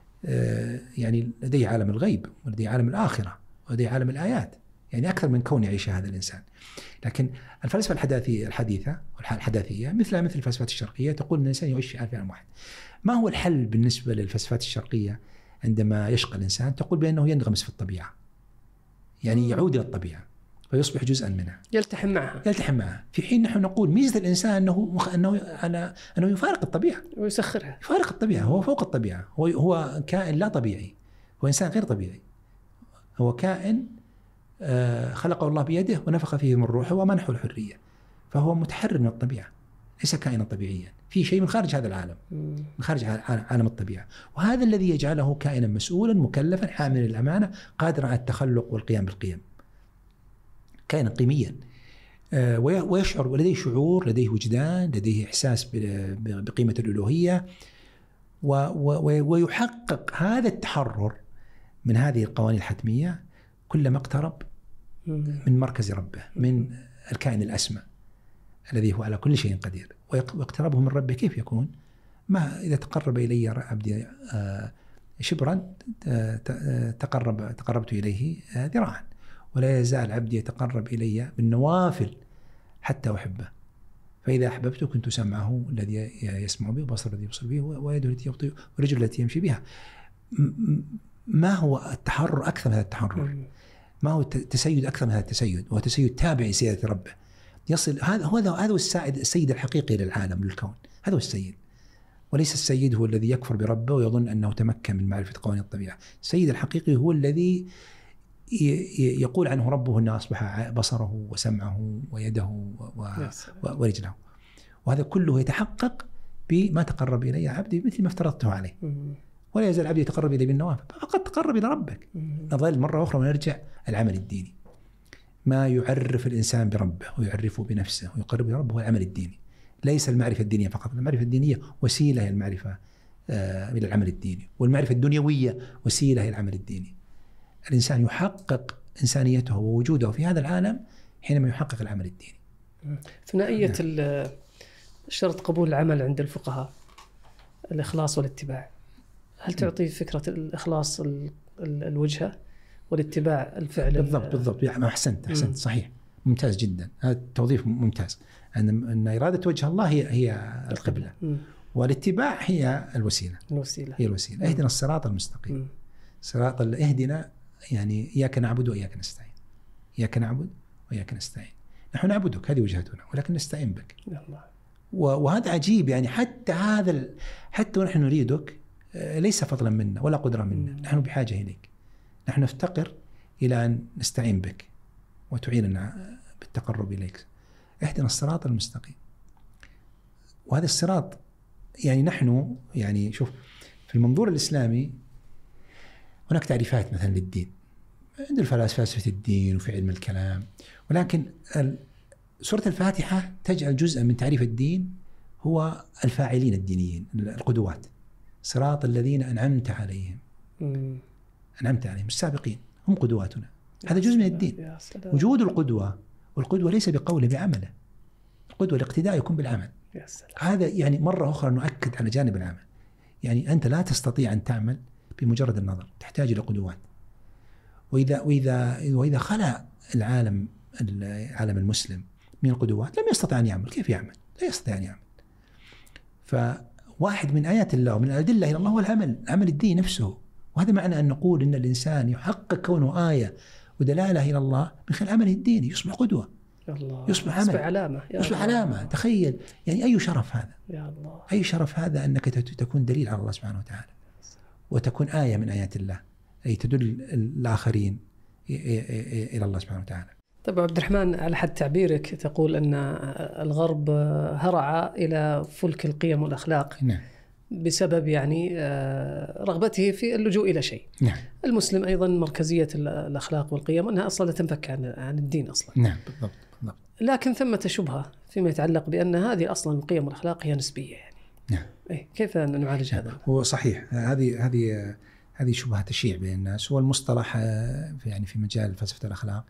يعني لديه عالم الغيب ولديه عالم الآخرة ولديه عالم الآيات، يعني أكثر من كون يعيش هذا الإنسان. لكن الفلسفة الحداثية الحديثة والحداثية مثلها مثل الفلسفات الشرقية تقول أن الإنسان يعيش في عالم واحد. ما هو الحل بالنسبة للفلسفات الشرقية عندما يشقى الإنسان؟ تقول بأنه ينغمس في الطبيعة، يعني يعود إلى الطبيعة فيصبح جزءا منها، يلتحم معها يلتحم معها في حين نحن نقول ميزة الإنسان أنه أنه أنا أنه يفارق الطبيعة ويسخرها، يفارق الطبيعة، هو فوق الطبيعة، هو هو كائن لا طبيعي، هو إنسان غير طبيعي، هو كائن خلقه الله بيده ونفخ فيه من روحه ومنحه الحرية، فهو متحرر من الطبيعة، ليس كائنا طبيعيا، في شيء من خارج هذا العالم، من خارج عالم الطبيعة، وهذا الذي يجعله كائنا مسؤولا مكلفا حاملا الأمانة قادرا على التخلق والقيام بالقيم، كائنا قيميا ويشعر ولديه شعور، لديه وجدان، لديه إحساس بقيمة الألوهية، ويحقق هذا التحرر من هذه القوانين الحتمية كلما اقترب من مركز ربه، من الكائن الأسمى الذي هو على كل شيء قدير. واقترابه من ربه كيف يكون؟ ما إذا تقرب إلي عبدي شبرا تقرب تقربت إليه ذراعا، ولا يزال عبدي يتقرب إلي بالنوافل حتى أحبه، فإذا أحببته كنت سمعه الذي يسمع به وبصره الذي يبصر به ويده التي يبطئ ورجله التي يمشي بها. ما هو التحرر أكثر من هذا التحرر؟ ما هو التسيد أكثر من هذا التسيد؟ هو تسيد تابع سيادة ربه، يصل. هذا هو هذا السائد السيد الحقيقي للعالم للكون، هذا هو السيد، وليس السيد هو الذي يكفر بربه ويظن أنه تمكن من معرفة قوانين الطبيعة. السيد الحقيقي هو الذي يقول عنه ربه أنه أصبح بصره وسمعه ويده ورجله، وهذا كله يتحقق بما تقرب إلي عبدي مثل ما افترضته عليه، ولا يزال عبدي يتقرب إلي بالنوافل، فقد تقرب إلى ربك. نظل مرة أخرى ونرجع العمل الديني، ما يعرف الإنسان بربه ويعرفه بنفسه ويقرب إلى ربه هو العمل الديني، ليس المعرفة الدينية فقط. المعرفة الدينية وسيلة إلى المعرفة آه إلى العمل الديني، والمعرفة الدنيوية وسيلة إلى العمل الديني. الإنسان يحقق إنسانيته ووجوده في هذا العالم حينما يحقق العمل الديني. ثنائية نعم. شرط قبول العمل عند الفقهاء الإخلاص والاتباع، هل تعطي فكرة الإخلاص الوجهة والاتباع الفعل؟ بالضبط بالضبط، يعني أحسنت أحسنت صحيح، ممتاز جدا، هذا التوظيف ممتاز. أن أن إرادة وجه الله هي هي القبلة، والاتباع هي الوسيلة. الوسيلة هي الوسيلة. اهدنا الصراط المستقيم. م. صراط اهدنا يعني إياك نعبد وإياك نستعين. إياك نعبد وإياك نستعين. نحن نعبدك، هذه وجهتنا، ولكن نستعين بك. الله. وهذا عجيب، يعني حتى هذا حتى ونحن نريدك ليس فضلا منا ولا قدرة منا، نحن بحاجة إليك، نحن نفتقر إلى أن نستعين بك وتعيننا بالتقرب إليك. اهدنا الصراط المستقيم. وهذا الصراط يعني نحن يعني شوف في المنظور الإسلامي هناك تعريفات مثلا للدين عند الفلاسفة، فلسفة الدين وفي علم الكلام، ولكن سورة الفاتحة تجعل جزءا من تعريف الدين هو الفاعلين الدينيين، القدوات. صراط الذين أنعمت عليهم. مم. أنعمت عليهم السابقين هم قدواتنا، هذا جزء من الدين. وجود القدوة، والقدوة ليس بقوله بعمله، القدوة الاقتداء يكون بالعمل. هذا يعني مرة أخرى نؤكد على جانب العمل، يعني أنت لا تستطيع أن تعمل بمجرد النظر، تحتاج إلى قدوات. وإذا وإذا وإذا خلى العالم العالم المسلم من القدوات لم يستطع أن يعمل. كيف يعمل؟ لا يستطيع أن يعمل. فواحد من آيات الله ومن الأدلة إلى الله هو العمل، عمل الدين نفسه. وهذا معنى أن نقول إن الإنسان يحقق كونه آية ودلالة إلى الله من خلال عمله الديني، يصبح قدوة، الله. يصبح عمل، يصبح علامة، يصبح علامة. تخيل يعني أي شرف هذا، يا الله. أي شرف هذا أنك تكون دليل على الله سبحانه وتعالى، وتكون آية من آيات الله، أي تدل الآخرين إلى الله سبحانه وتعالى. طيب عبد الرحمن، على حد تعبيرك تقول أن الغرب هرع إلى فلك القيم والأخلاق. نعم. بسبب يعني رغبته في اللجوء إلى شيء. نعم. المسلم أيضا مركزية الأخلاق والقيم أنها أصلا لا تنفك عن عن الدين أصلا. نعم بالضبط بالضبط. لكن ثمة شبهة فيما يتعلق بأن هذه أصلا القيم والأخلاق هي نسبية يعني. نعم. إيه كيف نعالج هذا؟ هو صحيح، هذه هذه هذه شبهة تشيع بين الناس. هو المصطلح يعني في مجال فلسفة الأخلاق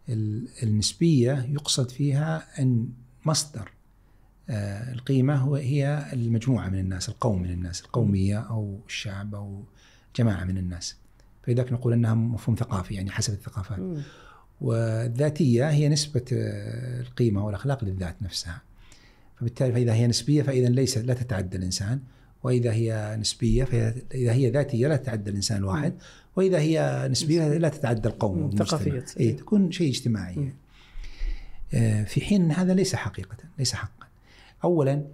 النسبية يقصد فيها أن مصدر القيمة هو هي المجموعة من الناس، القوم من الناس، القومية أو الشعب أو جماعة من الناس. فلذلك نقول أنها مفهوم ثقافي يعني حسب الثقافات. م. والذاتية هي نسبة القيمة والأخلاق للذات نفسها. فبالتالي فإذا هي نسبية فإذا ليس لا تتعدى الإنسان، وإذا هي نسبية فإذا هي ذاتية لا تتعدى الإنسان الواحد، وإذا هي نسبية لا تتعدى القوم والمجتمع. إيه تكون شيء اجتماعي. م. في حين أن هذا ليس حقيقة، ليس حقا. أولا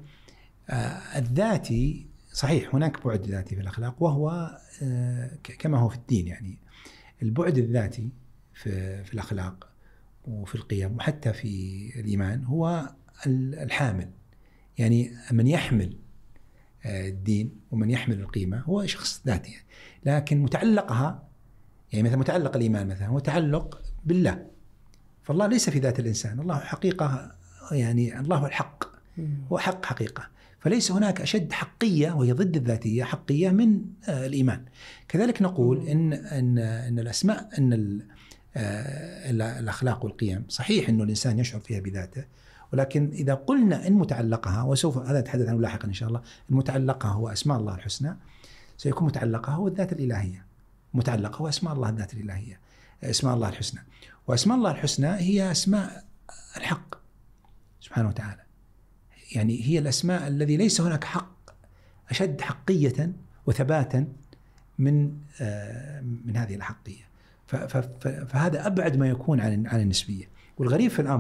الذاتي صحيح هناك بعد ذاتي في الأخلاق، وهو كما هو في الدين. يعني البعد الذاتي في, في الأخلاق وفي القيم وحتى في الإيمان هو الحامل. يعني من يحمل الدين ومن يحمل القيمة هو شخص ذاتي، لكن متعلقها يعني مثلا متعلق الإيمان مثلا هو تعلق بالله، فالله ليس في ذات الإنسان، الله حقيقة يعني الله الحق، هو حق حقيقة. فليس هناك أشد حقية وهي ضد الذاتية حقية من الإيمان. كذلك نقول إن أن أن الأسماء أن الأخلاق والقيم صحيح إنه الإنسان يشعر فيها بذاته، ولكن إذا قلنا إن متعلقها، وسوف هذا نتحدث عنه لاحقا إن شاء الله، المتعلقها هو أسماء الله الحسنى، سيكون متعلقها هو الذات الإلهية، متعلقها هو أسماء الله الذات الإلهية، أسماء الله الحسنى. وأسماء الله الحسنى هي أسماء الحق سبحانه وتعالى، يعني هي الأسماء الذي ليس هناك حق أشد حقية وثباتا من من هذه الحقية. فهذا أبعد ما يكون عن عن النسبية. والغريب في الأمر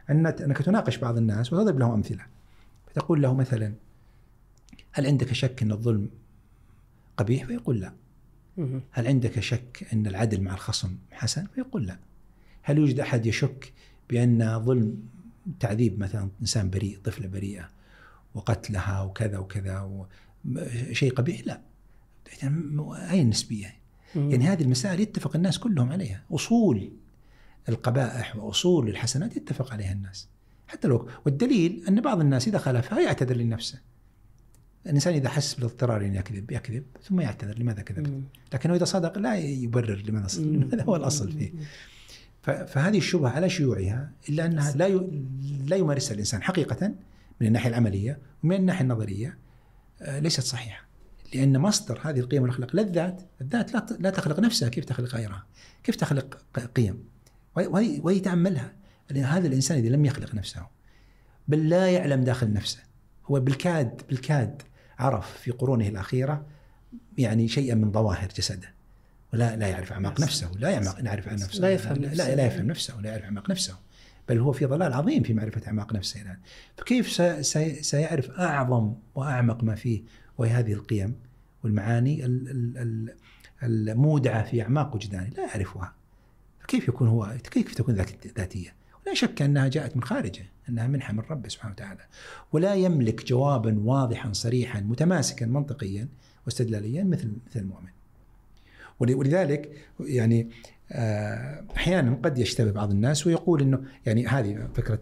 أنك تناقش بعض الناس وتضرب لهم أمثلة، فتقول له مثلا هل عندك شك أن الظلم قبيح؟ فيقول لا. هل عندك شك أن العدل مع الخصم حسن؟ فيقول لا. هل يوجد أحد يشك بأن ظلم تعذيب مثلا إنسان بريء، طفلة بريئة وقتلها وكذا وكذا شيء قبيح؟ لا. أي النسبية؟ يعني هذه المسائل يتفق الناس كلهم عليها، أصول القبائح وأصول الحسنات يتفق عليها الناس حتى لو. والدليل أن بعض الناس إذا خالفها يعتذر لنفسه. الإنسان إذا حس بالاضطرار أن يكذب يكذب ثم يعتذر لماذا كذبت، لكنه إذا صدق لا يبرر لماذا صدق. هذا هو الأصل فيه. فهذه الشبهة على شيوعها إلا أنها لا لا يمارسها الإنسان حقيقة من الناحية العملية، ومن الناحية النظرية ليست صحيحة، لأن مصدر هذه القيم والأخلاق للذات. الذات لا لا تخلق نفسها، كيف تخلق غيرها؟ كيف تخلق قيم وهي تعملها؟ لأن هذا الإنسان إذا لم يخلق نفسه بل لا يعلم داخل نفسه، هو بالكاد بالكاد عرف في قرونه الأخيرة يعني شيئا من ظواهر جسده، ولا لا يعرف أعماق نفسه، لا يعرف عن نفسه، لا يفهم نفسه، لا, لا يفهم نفسه ولا يعرف أعماق نفسه، بل هو في ضلال عظيم في معرفة أعماق نفسه الآن. فكيف سي سيعرف أعظم وأعمق ما فيه، وهي هذه القيم والمعاني المودعة في أعماق وجدانه لا يعرفها؟ فكيف يكون هو، كيف تكون ذاتية؟ ولا شك أنها جاءت من خارجه، أنها منحة من رب سبحانه وتعالى، ولا يملك جوابا واضحا صريحا متماسكا منطقيا واستدلاليا مثل مثل المؤمن. ولذلك يعني أحيانا قد يشتبه بعض الناس ويقول إنه يعني هذه فكرة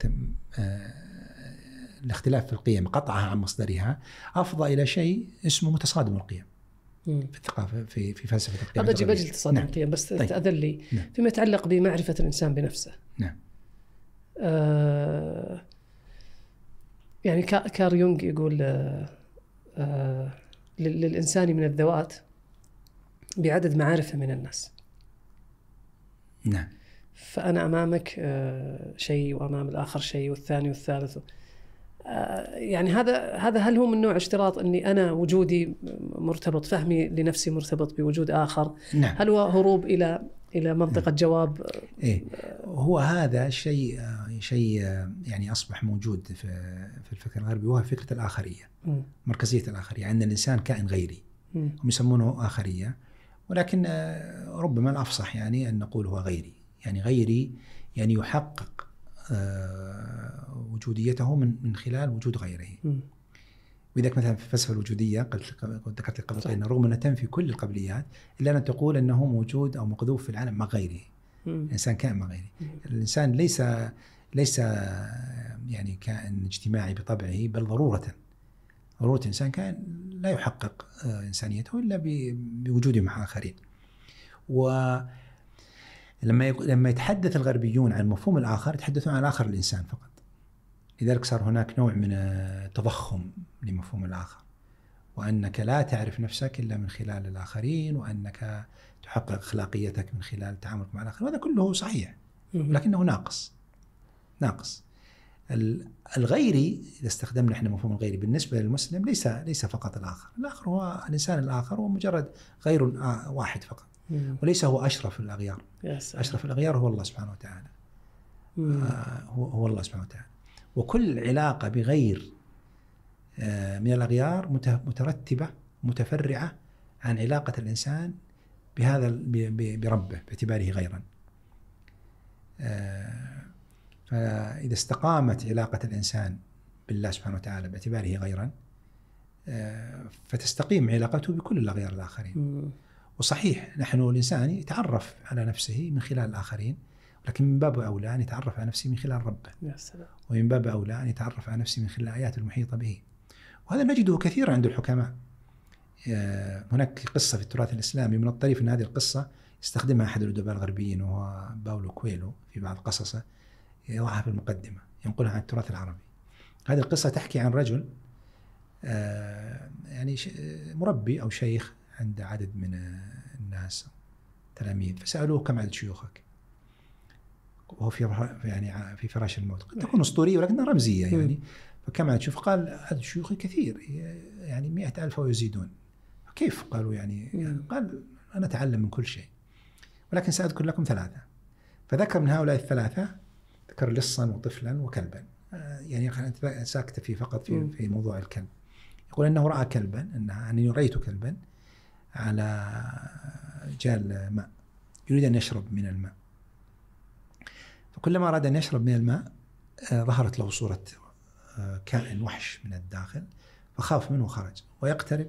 الاختلاف في القيم قطعها عن مصدرها أفضى إلى شيء اسمه متصادم القيم في الثقافة، في في فلسفة القيم. أبى أجيب أجل تصادم نعم. القيم بس طيب. تأذن لي نعم. فيما يتعلق بمعرفة الإنسان بنفسه. نعم. آه يعني كار يونغ يقول آه آه للإنسان من الذوات بعدد معارفه من الناس. نعم. فأنا أمامك آه شيء وأمام الآخر شيء والثاني والثالث. يعني هذا هذا هل هو من نوع اشتراط اني انا وجودي مرتبط، فهمي لنفسي مرتبط بوجود اخر؟ نعم. هل هو هروب الى الى منطقه نعم. جواب؟ إيه؟ هو هذا شيء شيء يعني اصبح موجود في في الفكر الغربي، وهو فكره الاخريه، م. مركزيه الاخريه، ان الانسان كائن غيري، م. هم يسمونه اخريه، ولكن ربما الافصح يعني ان نقول هو غيري، يعني غيري يعني يحقق وجوديته من من خلال وجود غيره. وإذا مثلا في الفلسفة الوجودية قد ذكرت لك قبل قليل رغم أنها تنفي كل القبليات إلا أن تقول أنه موجود أو مقذوف في العالم مع غيره. مم. الإنسان كائن مع غيره. مم. الإنسان ليس ليس يعني كائن اجتماعي بطبعه، بل ضرورة ضرورة الإنسان كائن لا يحقق إنسانيته إلا بوجوده مع آخرين. و لما لما يتحدث الغربيون عن مفهوم الآخر يتحدثون عن الآخر الإنسان فقط. لذلك صار هناك نوع من التضخم لمفهوم الآخر، وأنك لا تعرف نفسك إلا من خلال الآخرين، وأنك تحقق أخلاقيتك من خلال تعاملك مع الآخر. وهذا كله صحيح ولكنه ناقص ناقص. الغيري إذا استخدمنا احنا مفهوم الغيري بالنسبة للمسلم ليس ليس فقط الآخر. الآخر هو الإنسان الآخر هو مجرد غير واحد فقط، وليس هو أشرف الأغيار. أشرف الأغيار هو الله سبحانه وتعالى. آه هو هو الله سبحانه وتعالى. وكل علاقة بغير آه من الأغيار مترتبة متفرعة عن علاقة الإنسان بهذا بربه باعتباره غيرا. آه فإذا استقامت علاقة الإنسان بالله سبحانه وتعالى باعتباره غيرا آه فتستقيم علاقته بكل الأغيار الآخرين. وصحيح نحن الإنسان يتعرف على نفسه من خلال الآخرين، لكن من باب أولى أن يتعرف على نفسه من خلال ربه، ومن باب أولى أن يتعرف على نفسه من خلال الآيات المحيطة به. وهذا نجده كثيرا عند الحكماء. هناك قصة في التراث الإسلامي من الطريف أن هذه القصة يستخدمها أحد الأدباء الغربيين وهو باولو كويلو في بعض قصصه، يضعها في المقدمة ينقلها عن التراث العربي. هذه القصة تحكي عن رجل يعني مربي أو شيخ عند عدد من الناس تلاميذ، فسألوه كم عدد شيوخك؟ وهو في يعني في فراش الموت. قد تكون أسطورية ولكنها رمزية يعني. فكم عدد شيوخ؟ قال عدد شيوخي كثير يعني مئة ألف ويزيدون. كيف؟ قالوا يعني قال أنا أتعلم من كل شيء ولكن سأذكر لكم ثلاثة. فذكر من هؤلاء الثلاثة ذكر لصا وطفلا وكلبا، يعني خلينا ساكتة في فقط في في موضوع الكلب. يقول أنه رأى كلبا، أنه أني رأيت كلبا على جال ماء يريد أن يشرب من الماء، فكلما أراد أن يشرب من الماء ظهرت له صورة كائن وحش من الداخل، فخاف منه وخرج ويقترب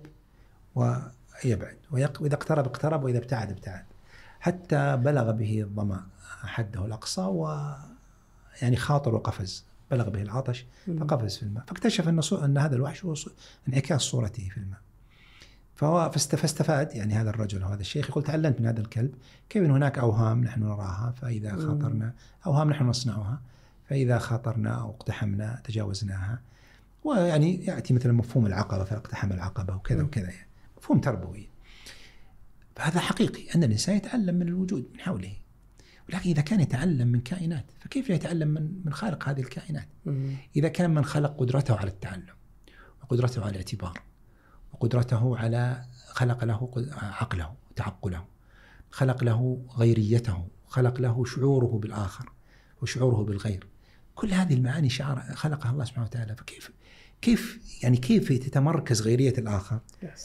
ويبعد، وإذا اقترب اقترب وإذا ابتعد ابتعد، حتى بلغ به الظمأ حده الأقصى، ويعني خاطر وقفز، بلغ به العطش فقفز في الماء، فاكتشف أن, أن هذا الوحش هو انعكاس صورته في الماء. فهو فاستفاد يعني هذا الرجل وهذا الشيخ يقول تعلمت من هذا الكلب كيف أن هناك أوهام نحن نراها، فإذا خاطرنا أوهام نحن نصنعها، فإذا خاطرنا أو اقتحمنا تجاوزناها. ويعني يأتي مثلا مفهوم العقبة، فاقتحم العقبة وكذا وكذا، يعني مفهوم تربوي. فهذا حقيقي أن الإنسان يتعلم من الوجود من حوله، ولكن إذا كان يتعلم من كائنات فكيف يتعلم من من خالق هذه الكائنات؟ إذا كان من خلق قدرته على التعلم وقدرته على الاعتبار وقدرته على خلق له عقله وتعقله، خلق له غيريته، خلق له شعوره بالآخر وشعوره بالغير، كل هذه المعاني شعار خلقها الله سبحانه وتعالى. فكيف كيف يعني كيف تتمركز غيرية الآخر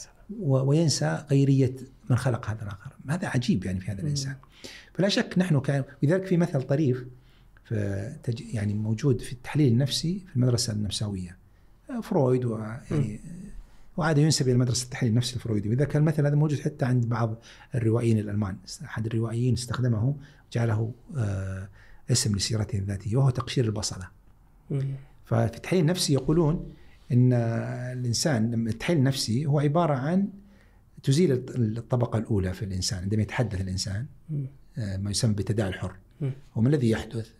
وينسى غيرية من خلق هذا الآخر؟ هذا عجيب يعني في هذا الإنسان. فلا شك نحن كان، لذلك في مثل طريف في يعني موجود في التحليل النفسي في المدرسة النفسوية، فرويد ويعني وعاد ينسب إلى مدرسة التحليل النفسي الفرويدي، وإذا كان المثل هذا موجود حتى عند بعض الروائيين الألمان. أحد الروائيين استخدمه جعله آه اسم لسيرته الذاتية، وهو تقشير البصلة. ففي التحليل النفسي يقولون إن الإنسان التحليل النفسي هو عبارة عن تزيل الطبقة الأولى في الإنسان عندما يتحدث الإنسان، ما يسمى بالتداعي الحر. وما الذي يحدث؟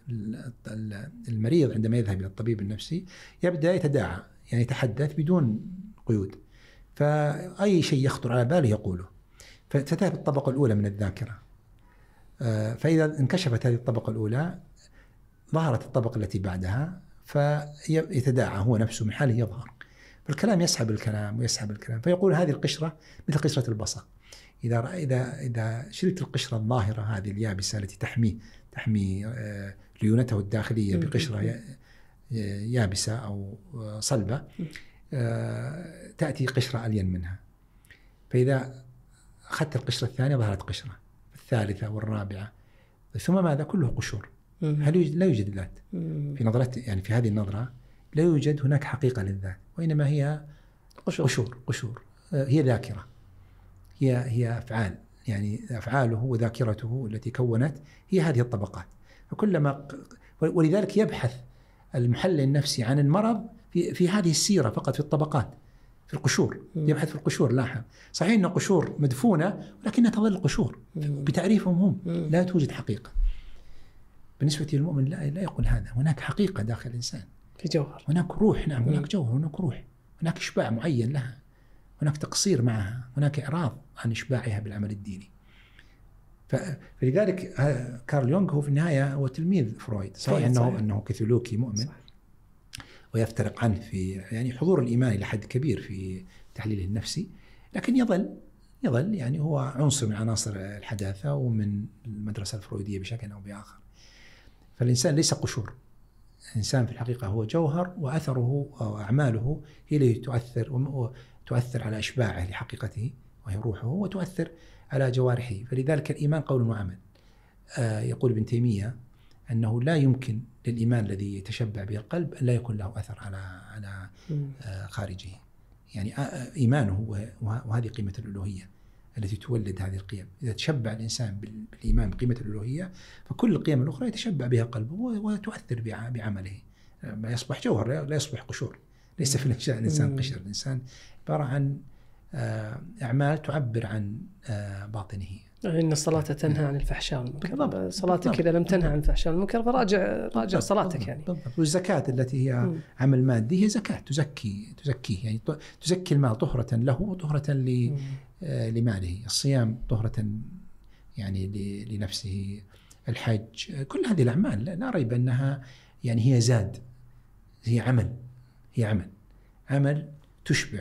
المريض عندما يذهب إلى الطبيب النفسي يبدأ يتداعى، يعني يتحدث بدون قيود، فأي شيء يخطر على باله يقوله، فتذهب الطبقة الأولى من الذاكرة. فإذا انكشفت هذه الطبقة الأولى ظهرت الطبقة التي بعدها، فيتداعى هو نفسه من حاله يظهر، فالكلام يسحب الكلام ويسحب الكلام. فيقول هذه القشرة مثل قشرة البصل، إذا إذا إذا شلت القشرة الظاهرة هذه اليابسة التي تحمي تحمي ليونته الداخلية بقشرة يابسة أو صلبة، تأتي قشرة ألين منها. فإذا أخذت القشرة الثانية ظهرت قشرة الثالثة والرابعة، ثم ماذا؟ كله قشور. هل يوجد؟ لا يوجد ذات في نظرتي، يعني في هذه النظرة لا يوجد هناك حقيقة للذات، وإنما هي قشور قشور, قشور. هي ذاكرة، هي هي أفعال، يعني أفعاله وذاكرته التي كونت هي هذه الطبقات. فكلما ولذلك يبحث المحلل النفسي عن المرض في في هذه السيرة فقط، في الطبقات، في القشور. يبحث في القشور. لاحظ صحيح أن قشور مدفونة ولكنها تظل قشور بتعريفهم هم، لا توجد حقيقة. بالنسبة للمؤمن لا لا يقول هذا، هناك حقيقة داخل الإنسان، في جوهر، هناك روح. نعم، هناك جوهر، هناك روح، هناك إشباع معين لها، هناك تقصير معها، هناك إعراض عن إشباعها بالعمل الديني. فلذلك كارل يونغ هو في النهاية هو تلميذ فرويد، صحيح أنه صحيح. أنه كاثوليكي مؤمن، صحيح. ويفترق عنه في يعني حضور الإيمان إلى حد كبير في تحليله النفسي، لكن يظل يظل يعني هو عنصر من عناصر الحداثة ومن المدرسة الفرويدية بشكل أو بآخر. فالإنسان ليس قشور، الإنسان في الحقيقة هو جوهر، وأثره وأعماله هي التي تؤثر وتؤثر على إشباعه لحقيقته وهي روحه، وتؤثر على جوارحه. فلذلك الإيمان قول وعمل. آه يقول ابن تيمية أنه لا يمكن للإيمان الذي يتشبع به القلب أن لا يكون له أثر على على آه خارجه. يعني آه إيمانه، وهذه قيمة الألوهية التي تولد هذه القيم. إذا تشبع الإنسان بالإيمان بقيمة الألوهية، فكل القيم الأخرى يتشبع بها قلبه وتؤثر بعمله، ما يصبح جوهر لا يصبح قشور. ليس في الإنسان قشر، الإنسان عبارة عن أعمال تعبر عن باطنه. إن الصلاة تنهى عن الفحشاء والمنكر، صلاتك إذا لم تنهى عن الفحشاء والمنكر فراجع راجع صلاتك يعني. بالضبط. والزكاة التي هي م. عمل مادي هي زكاة تزكي تزكيه، يعني تزكي المال طهرة له وطهرة لماله. الصيام طهرة يعني لنفسه. الحج، كل هذه الأعمال لا ريب أنها يعني هي زاد، هي عمل هي عمل عمل تشبع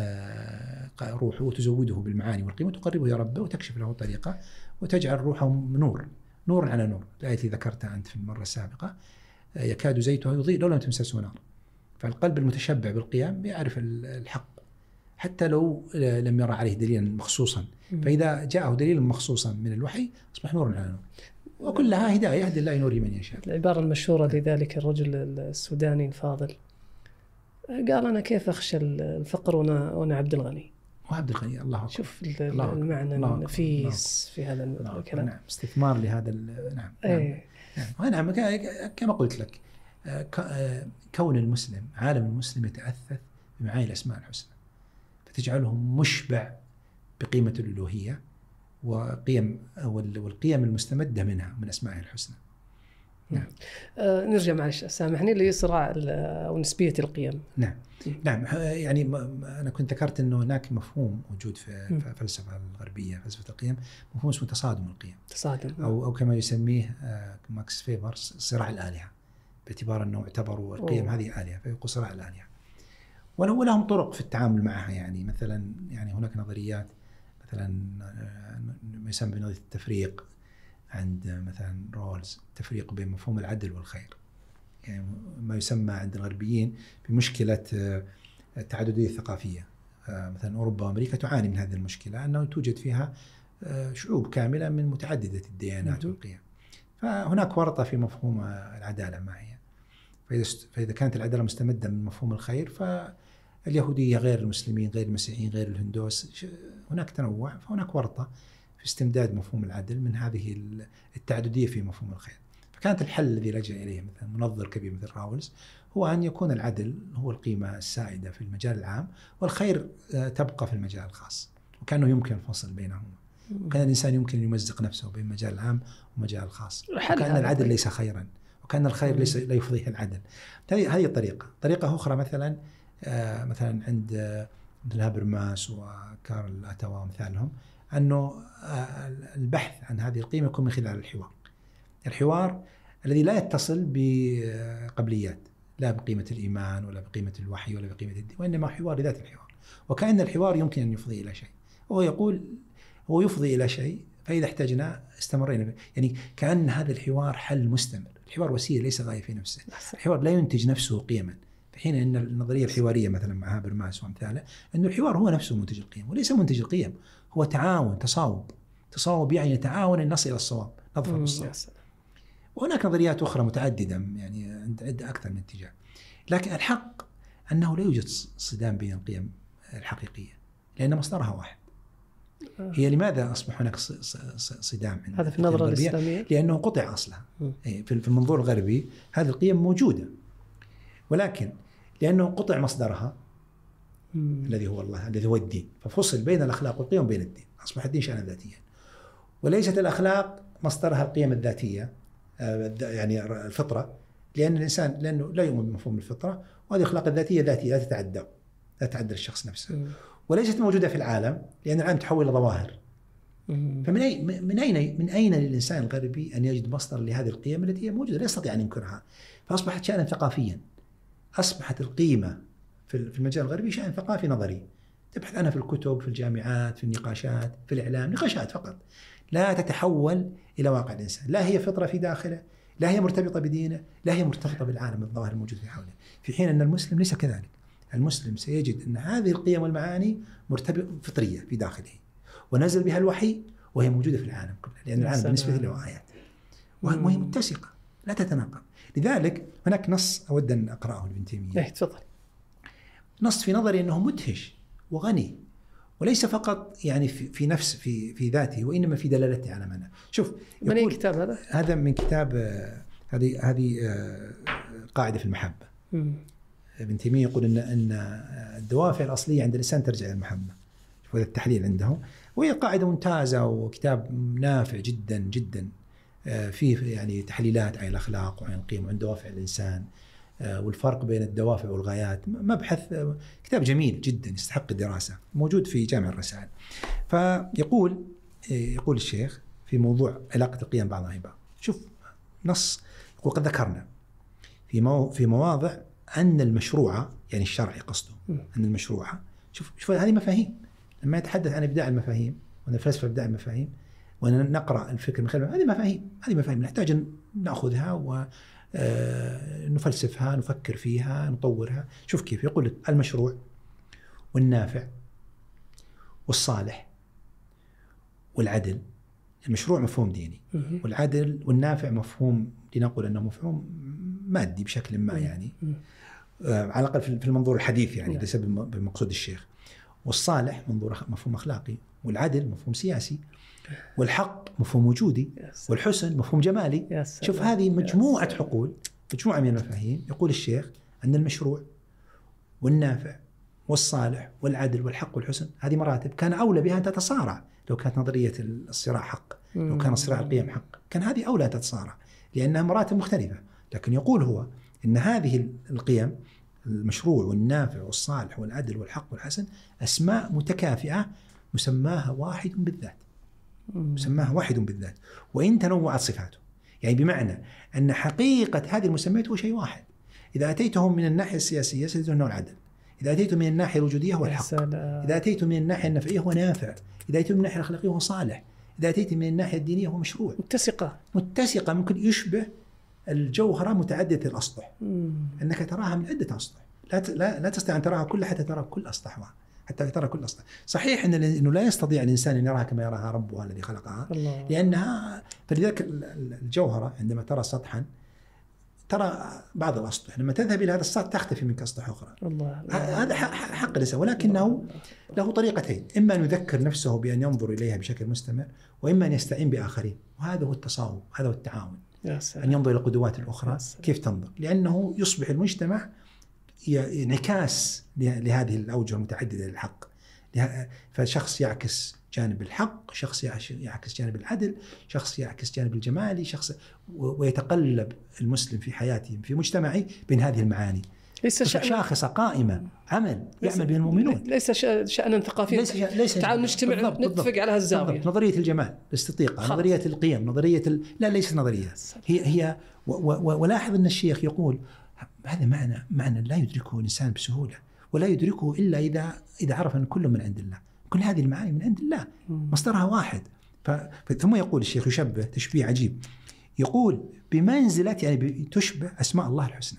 روحه وتزوده بالمعاني والقيمة، وتقربه يا ربه وتكشف له طريقة وتجعل روحه نور نور على نور. الآية التي ذكرتها أنت في المرة السابقة يكاد زيتها يضيء لو لم تمسسه نار. فالقلب المتشبع بالقيام يعرف الحق حتى لو لم يرى عليه دليلا مخصوصا، فإذا جاءه دليل مخصوصا من الوحي أصبح نور على نور، وكلها هداية يهدي الله نور من يشاء. العبارة المشهورة لذلك الرجل السوداني الفاضل قال أنا كيف أخشى الفقر وأنا, وأنا عبد الغني. وعبد الغني الله أكبر. شوف الله المعنى الله النفيس في هذا الكلام. نعم استثمار لهذا. نعم أي. نعم. نعم كما قلت لك كون المسلم عالم المسلم يتأثث بمعاني الأسماء الحسنى فتجعله مشبع بقيمة الألوهية وقيم والقيم المستمدة منها من أسمائه الحسنى. نعم. آه نرجع معلش سامحني لصراع أو نسبية القيم. نعم نعم يعني أنا كنت ذكرت إنه هناك مفهوم موجود في الفلسفة الغربية فلسفة القيم، مفهوم اسمه تصادم القيم. تصادم. أو أو كما يسميه ماكس فيبر صراع الآلهة، باعتبار أنه اعتبروا القيم أوه. هذه آلهة فيقول صراع الآلهة. ولو لهم طرق في التعامل معها، يعني مثلا يعني هناك نظريات مثلا ما يسمى بنظرية التفريق عند مثلا رولز، تفريق بين مفهوم العدل والخير، يعني ما يسمى عند الغربيين بمشكلة التعددية الثقافية. مثلا أوروبا وأمريكا تعاني من هذه المشكلة، أنه توجد فيها شعوب كاملة من متعددة الديانات والقيم، فهناك ورطة في مفهوم العدالة ما هي. فإذا كانت العدالة مستمدة من مفهوم الخير، فاليهودية غير المسلمين غير المسيحيين غير الهندوس، هناك تنوع، فهناك ورطة في استمداد مفهوم العدل من هذه التعددية في مفهوم الخير. فكانت الحل الذي لجأ إليه مثلا منظر كبير مثل راولز هو أن يكون العدل هو القيمة السائدة في المجال العام، والخير تبقى في المجال الخاص، وكأنه يمكن الفصل بينهما، وكان الإنسان يمكن أن يمزق نفسه بين المجال العام ومجال الخاص، وكأن العدل ليس خيرا، وكأن الخير ليس لا يفضيه العدل. هذه هذه طريقة. طريقة أخرى مثلا آه مثلا عند مثل هابرماس وكارل أتوا ومثالهم، أنه آه البحث عن هذه القيمة يكون من خلال الحوار. الحوار الذي لا يتصل بقبليات، لا بقيمة الإيمان ولا بقيمة الوحي ولا بقيمة الدين، وإنما حوار لذات الحوار، وكأن الحوار يمكن أن يفضي إلى شيء. وهو يقول هو يفضي إلى شيء، فإذا احتاجنا استمرينا، يعني كأن هذا الحوار حل مستمر. الحوار وسيلة ليس غاية في نفسه. الحوار لا ينتج نفسه قيما، في حين أن النظرية الحوارية مثلا مع هابرماس وأمثاله أن الحوار هو نفسه منتج القيم، وليس منتج القيم، هو تعاون، تصاوب. تصاوب يعني تعاون أن نصل إلى الصواب، نظفر بالصواب. وهناك نظريات أخرى متعددة، يعني عند أكثر من اتجاه. لكن الحق أنه لا يوجد صدام بين القيم الحقيقية، لأن مصدرها واحد. هي لماذا أصبح هناك صدام؟ هذا في النظرة الإسلامية، لأنه قطع أصلها. في المنظور الغربي هذه القيم موجودة، ولكن لأنه قطع مصدرها الذي هو الله، الذي هو الدين، ففصل بين الأخلاق والقيم وبين الدين، أصبح الدين شأنا ذاتيا، وليست الأخلاق مصدرها القيم الذاتية، يعني الفطرة، لأن الإنسان لأنه لا يؤمن بمفهوم الفطرة، وهذه الأخلاق الذاتية ذاتية لا تتعدى لا تتعدى الشخص نفسه، وليست موجودة في العالم، لأن العالم تحول إلى ظواهر. فمن أين من أين من أين للإنسان الغربي أن يجد مصدر لهذه القيم التي هي موجودة لا يستطيع أن ينكرها؟ فأصبحت شأنا ثقافيا، أصبحت القيمة في المجال الغربي شأن ثقافي نظري، تبحث عنها في الكتب، في الجامعات، في النقاشات، في الإعلام، نقاشات فقط، لا تتحول إلى واقع الإنسان، لا هي فطرة في داخله، لا هي مرتبطة بدينه، لا هي مرتبطة بالعالم الظاهر الموجود في حوله. في حين أن المسلم ليس كذلك. المسلم سيجد أن هذه القيم والمعاني مرتبطة فطرية في داخله، ونزل بها الوحي، وهي موجودة في العالم كله، لأن العالم بالنسبة له آيات، وهي متسقة لا تتناقض. لذلك هناك نص أود أن أقرأه لابن تيمية. تفضل. نص في نظري أنه مدهش وغني، وليس فقط يعني في, في نفس في في ذاته، وإنما في دلالته على معنى. شوف من أي كتاب هذا؟ هذا من كتاب هذه هذه قاعدة في المحبة. م. ابن تيمية يقول أن أن الدوافع الأصلية عند الإنسان ترجع إلى المحبة. شوف هذا التحليل عنده، وهي قاعدة ممتازة وكتاب نافع جدا جدا، فيه يعني تحليلات عن الأخلاق وعن القيم وعن دوافع الإنسان والفرق بين الدوافع والغايات. مبحث كتاب جميل جدا يستحق الدراسة، موجود في جامع الرسائل. فيقول يقول الشيخ في موضوع علاقة القيم بعضها ببعض، شوف نص يقول قد ذكرنا في مو في مواضع أن المشروع يعني الشرعي قصده أن المشروع، شوف شوف هذه مفاهيم، لما يتحدث عن إبداع المفاهيم وأن الفلسفة إبداع المفاهيم وأن نقرأ الفكر من خلال هذه مفاهيم، هذه مفاهيم نحتاج أن نأخذها آه نفلسفها، نفكر فيها، نطورها. شوف كيف يقول لك المشروع والنافع والصالح والعدل. المشروع مفهوم ديني، والعدل والنافع مفهوم لنقول أنه مفهوم مادي بشكل ما، يعني آه على الأقل في المنظور الحديث، يعني ليس بمقصود الشيخ. والصالح منظور مفهوم أخلاقي، والعدل مفهوم سياسي، والحق مفهوم وجودي، والحسن مفهوم جمالي. شوف هذه مجموعة حقول، مجموعة من المفاهيم. يقول الشيخ أن المشروع والنافع والصالح والعدل والحق والحسن هذه مراتب كان أولى بها أن تتصارع. لو كانت نظرية الصراع حق، لو كان الصراع القيم حق، كان هذه أولى أن تتصارع لأنها مراتب مختلفة. لكن يقول هو أن هذه القيم، المشروع والنافع والصالح والعدل والحق والحسن، أسماء متكافئة مسماها واحد بالذات، مسماها واحد بالذات وإن تنوعت صفاته. يعني بمعنى أن حقيقة هذه المسميات هو شيء واحد. إذا أتيتهم من الناحية السياسية سيجدون أنه العدل، إذا أتيتم من الناحية الوجودية هو الحق، إذا أتيتم من الناحية النفعية هو نافع، إذا أتيتم من الناحية الأخلاقية هو صالح، إذا أتيتم من الناحية الدينية هو مشروع. متسقة متسقة ممكن يشبه الجوهرة متعددة الأسطح، أنك تراها من عدة أسطح، لا لا لا تستطيع أن تراها كلها حتى ترى كل أسطحها، حتى ترى كل أسطح. صحيح إنه لا يستطيع الإنسان أن يراها كما يراها ربها الذي خلقها الله. لأنها فلذلك الجوهرة عندما ترى سطحا ترى بعض الأسطح، لما تذهب إلى هذا السطح تختفي منك أسطح أخرى. الله. هذا حق الإنسان، ولكنه الله. له طريقتين: إما أن يذكر نفسه بأن ينظر إليها بشكل مستمر، وإما أن يستعين بآخرين، وهذا هو التصاوب، هذا هو التعاون. أن ينظر إلى القدوات الأخرى كيف تنظر، لأنه يصبح المجتمع انعكاس لهذه الأوجه المتعددة للحق. فشخص يعكس جانب الحق، شخص يعكس جانب العدل، شخص يعكس جانب الجمالي، شخص ويتقلب المسلم في حياته في مجتمعه بين هذه المعاني. ليس شاخصة قائمة عمل يعمل بها المؤمنون، ليس شأنا ثقافيا. ليس ليس تعالوا نجتمع نتفق على هالزاوية. نظرية الجمال، الاستطيقة، نظرية القيم، نظرية ال... لا ليس نظرية، هي هي و... و... ولاحظ أن الشيخ يقول هذا معنى معنى لا يدركه الإنسان بسهولة، ولا يدركه إلا إذا إذا عرف أن كل من عند الله، كل هذه المعاني من عند الله، مصدرها واحد. ف... ثم يقول الشيخ يشبه تشبيه عجيب، يقول بمنزلة يعني تشبه أسماء الله الحسنى.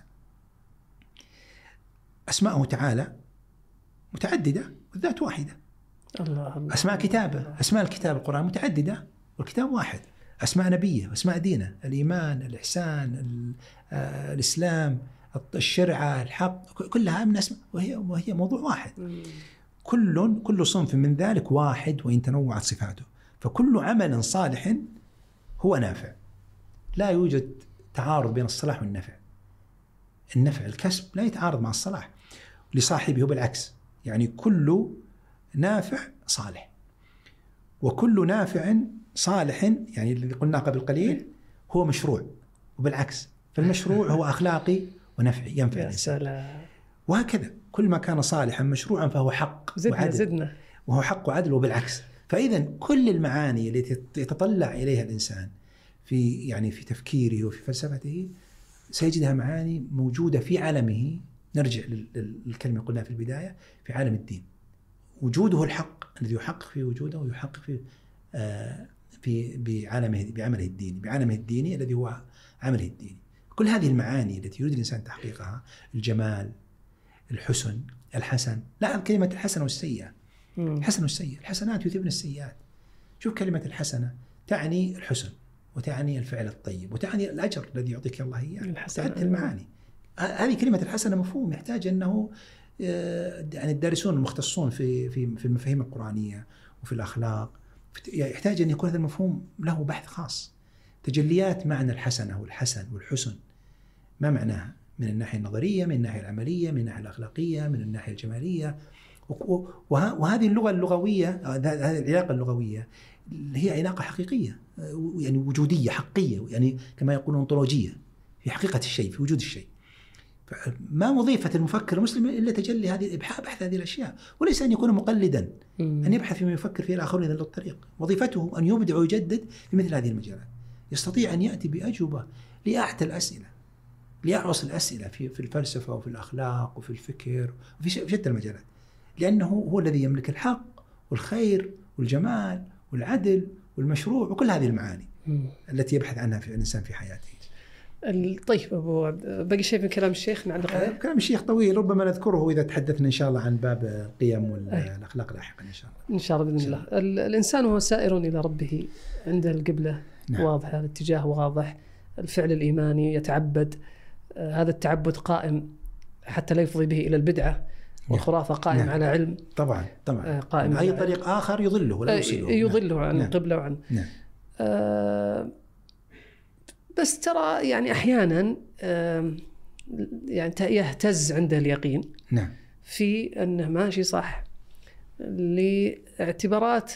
أسماءه تعالى متعددة والذات واحدة. الله الله. أسماء كتابه، أسماء الكتاب القرآن متعددة والكتاب واحد. أسماء نبيه وأسماء دينه، الإيمان، الإحسان، الإسلام، الشرعة، الحق، كلها من أسماء، وهي وهي موضوع واحد. كل كل صنف من ذلك واحد وإن تنوعت صفاته. فكل عمل صالح هو نافع، لا يوجد تعارض بين الصلاح والنفع. النفع الكسب لا يتعارض مع الصلاح لصاحبه، بالعكس، يعني كل نافع صالح، وكل نافع صالح يعني الذي قلنا قبل قليل هو مشروع، وبالعكس فالمشروع هو أخلاقي ونفعي ينفع الإنسان. وهكذا كل ما كان صالحا مشروعا فهو حق زدنا وعدل، زدنا وهو حق وعدل وبالعكس. فإذا كل المعاني التي يتطلع إليها الإنسان في يعني في تفكيره وفي فلسفته سيجدها معاني موجودة في عالمه. نرجع للكلمة قلنا في البداية، في عالم الدين وجوده الحق الذي يحقق في وجوده ويحقق في آه في بعالمه بعمله الديني بعالمه الديني الذي هو عمله الديني. كل هذه المعاني التي يريد الإنسان تحقيقها، الجمال، الحسن، الحسن. لاحظ كلمة الحسنة والسيئة. الحسنة والسيئة، الحسنات يذهبن السيئات. شوف كلمة الحسنة تعني الحسن، وتعني الفعل الطيب، وتعني الأجر الذي يعطيك الله إياه. تعد المعاني. هذه كلمة الحسنة مفهوم يحتاج أنه يعني الدارسون المختصون في في في المفاهيم القرآنية وفي الأخلاق يحتاج أن يكون هذا المفهوم له بحث خاص. تجليات معنى الحسنة والحسن والحسن، ما معناها من الناحية النظرية، من الناحية العملية، من الناحية الأخلاقية، من الناحية الجمالية. وهذه اللغة اللغوية، هذه العلاقة اللغوية هي علاقة حقيقية، يعني وجودية حقية، يعني كما يقولون أنطولوجية في حقيقة الشيء، في وجود الشيء. ما وظيفة المفكر المسلم إلا تجلي هذه بحث هذه الأشياء، وليس أن يكون مقلدا، أن يبحث فيما يفكر فيه الآخرون إذا له الطريق. وظيفته أن يبدع ويجدد في مثل هذه المجالات، يستطيع أن يأتي بأجوبة لأعتى الأسئلة، لأعوص الأسئلة في في الفلسفة وفي الأخلاق وفي الفكر وفي شتى المجالات، لأنه هو الذي يملك الحق والخير والجمال والعدل والمشروع وكل هذه المعاني التي يبحث عنها في الإنسان في حياته. طيب أبو عبد، باقي شيء من كلام الشيخ نعلق عليه؟ كلام الشيخ طويل، ربما نذكره إذا تحدثنا إن شاء الله عن باب القيم والأخلاق لاحقا إن شاء الله. إن شاء الله بإذن الله. الإنسان هو سائر إلى ربه، عنده القبلة نعم. واضحة، الاتجاه واضح، الفعل الإيماني يتعبد، آه هذا التعبد قائم حتى لا يفضي به إلى البدعة والخرافة، قائم نعم. على علم طبعا طبعا آه قائم أي طريق آخر يضله ولا يوصله، يضله نعم. عن القبلة وعن نعم. آه بس ترى يعني أحيانا آه يعني يهتز عنده اليقين نعم. في أنه ماشي صح لاعتبارات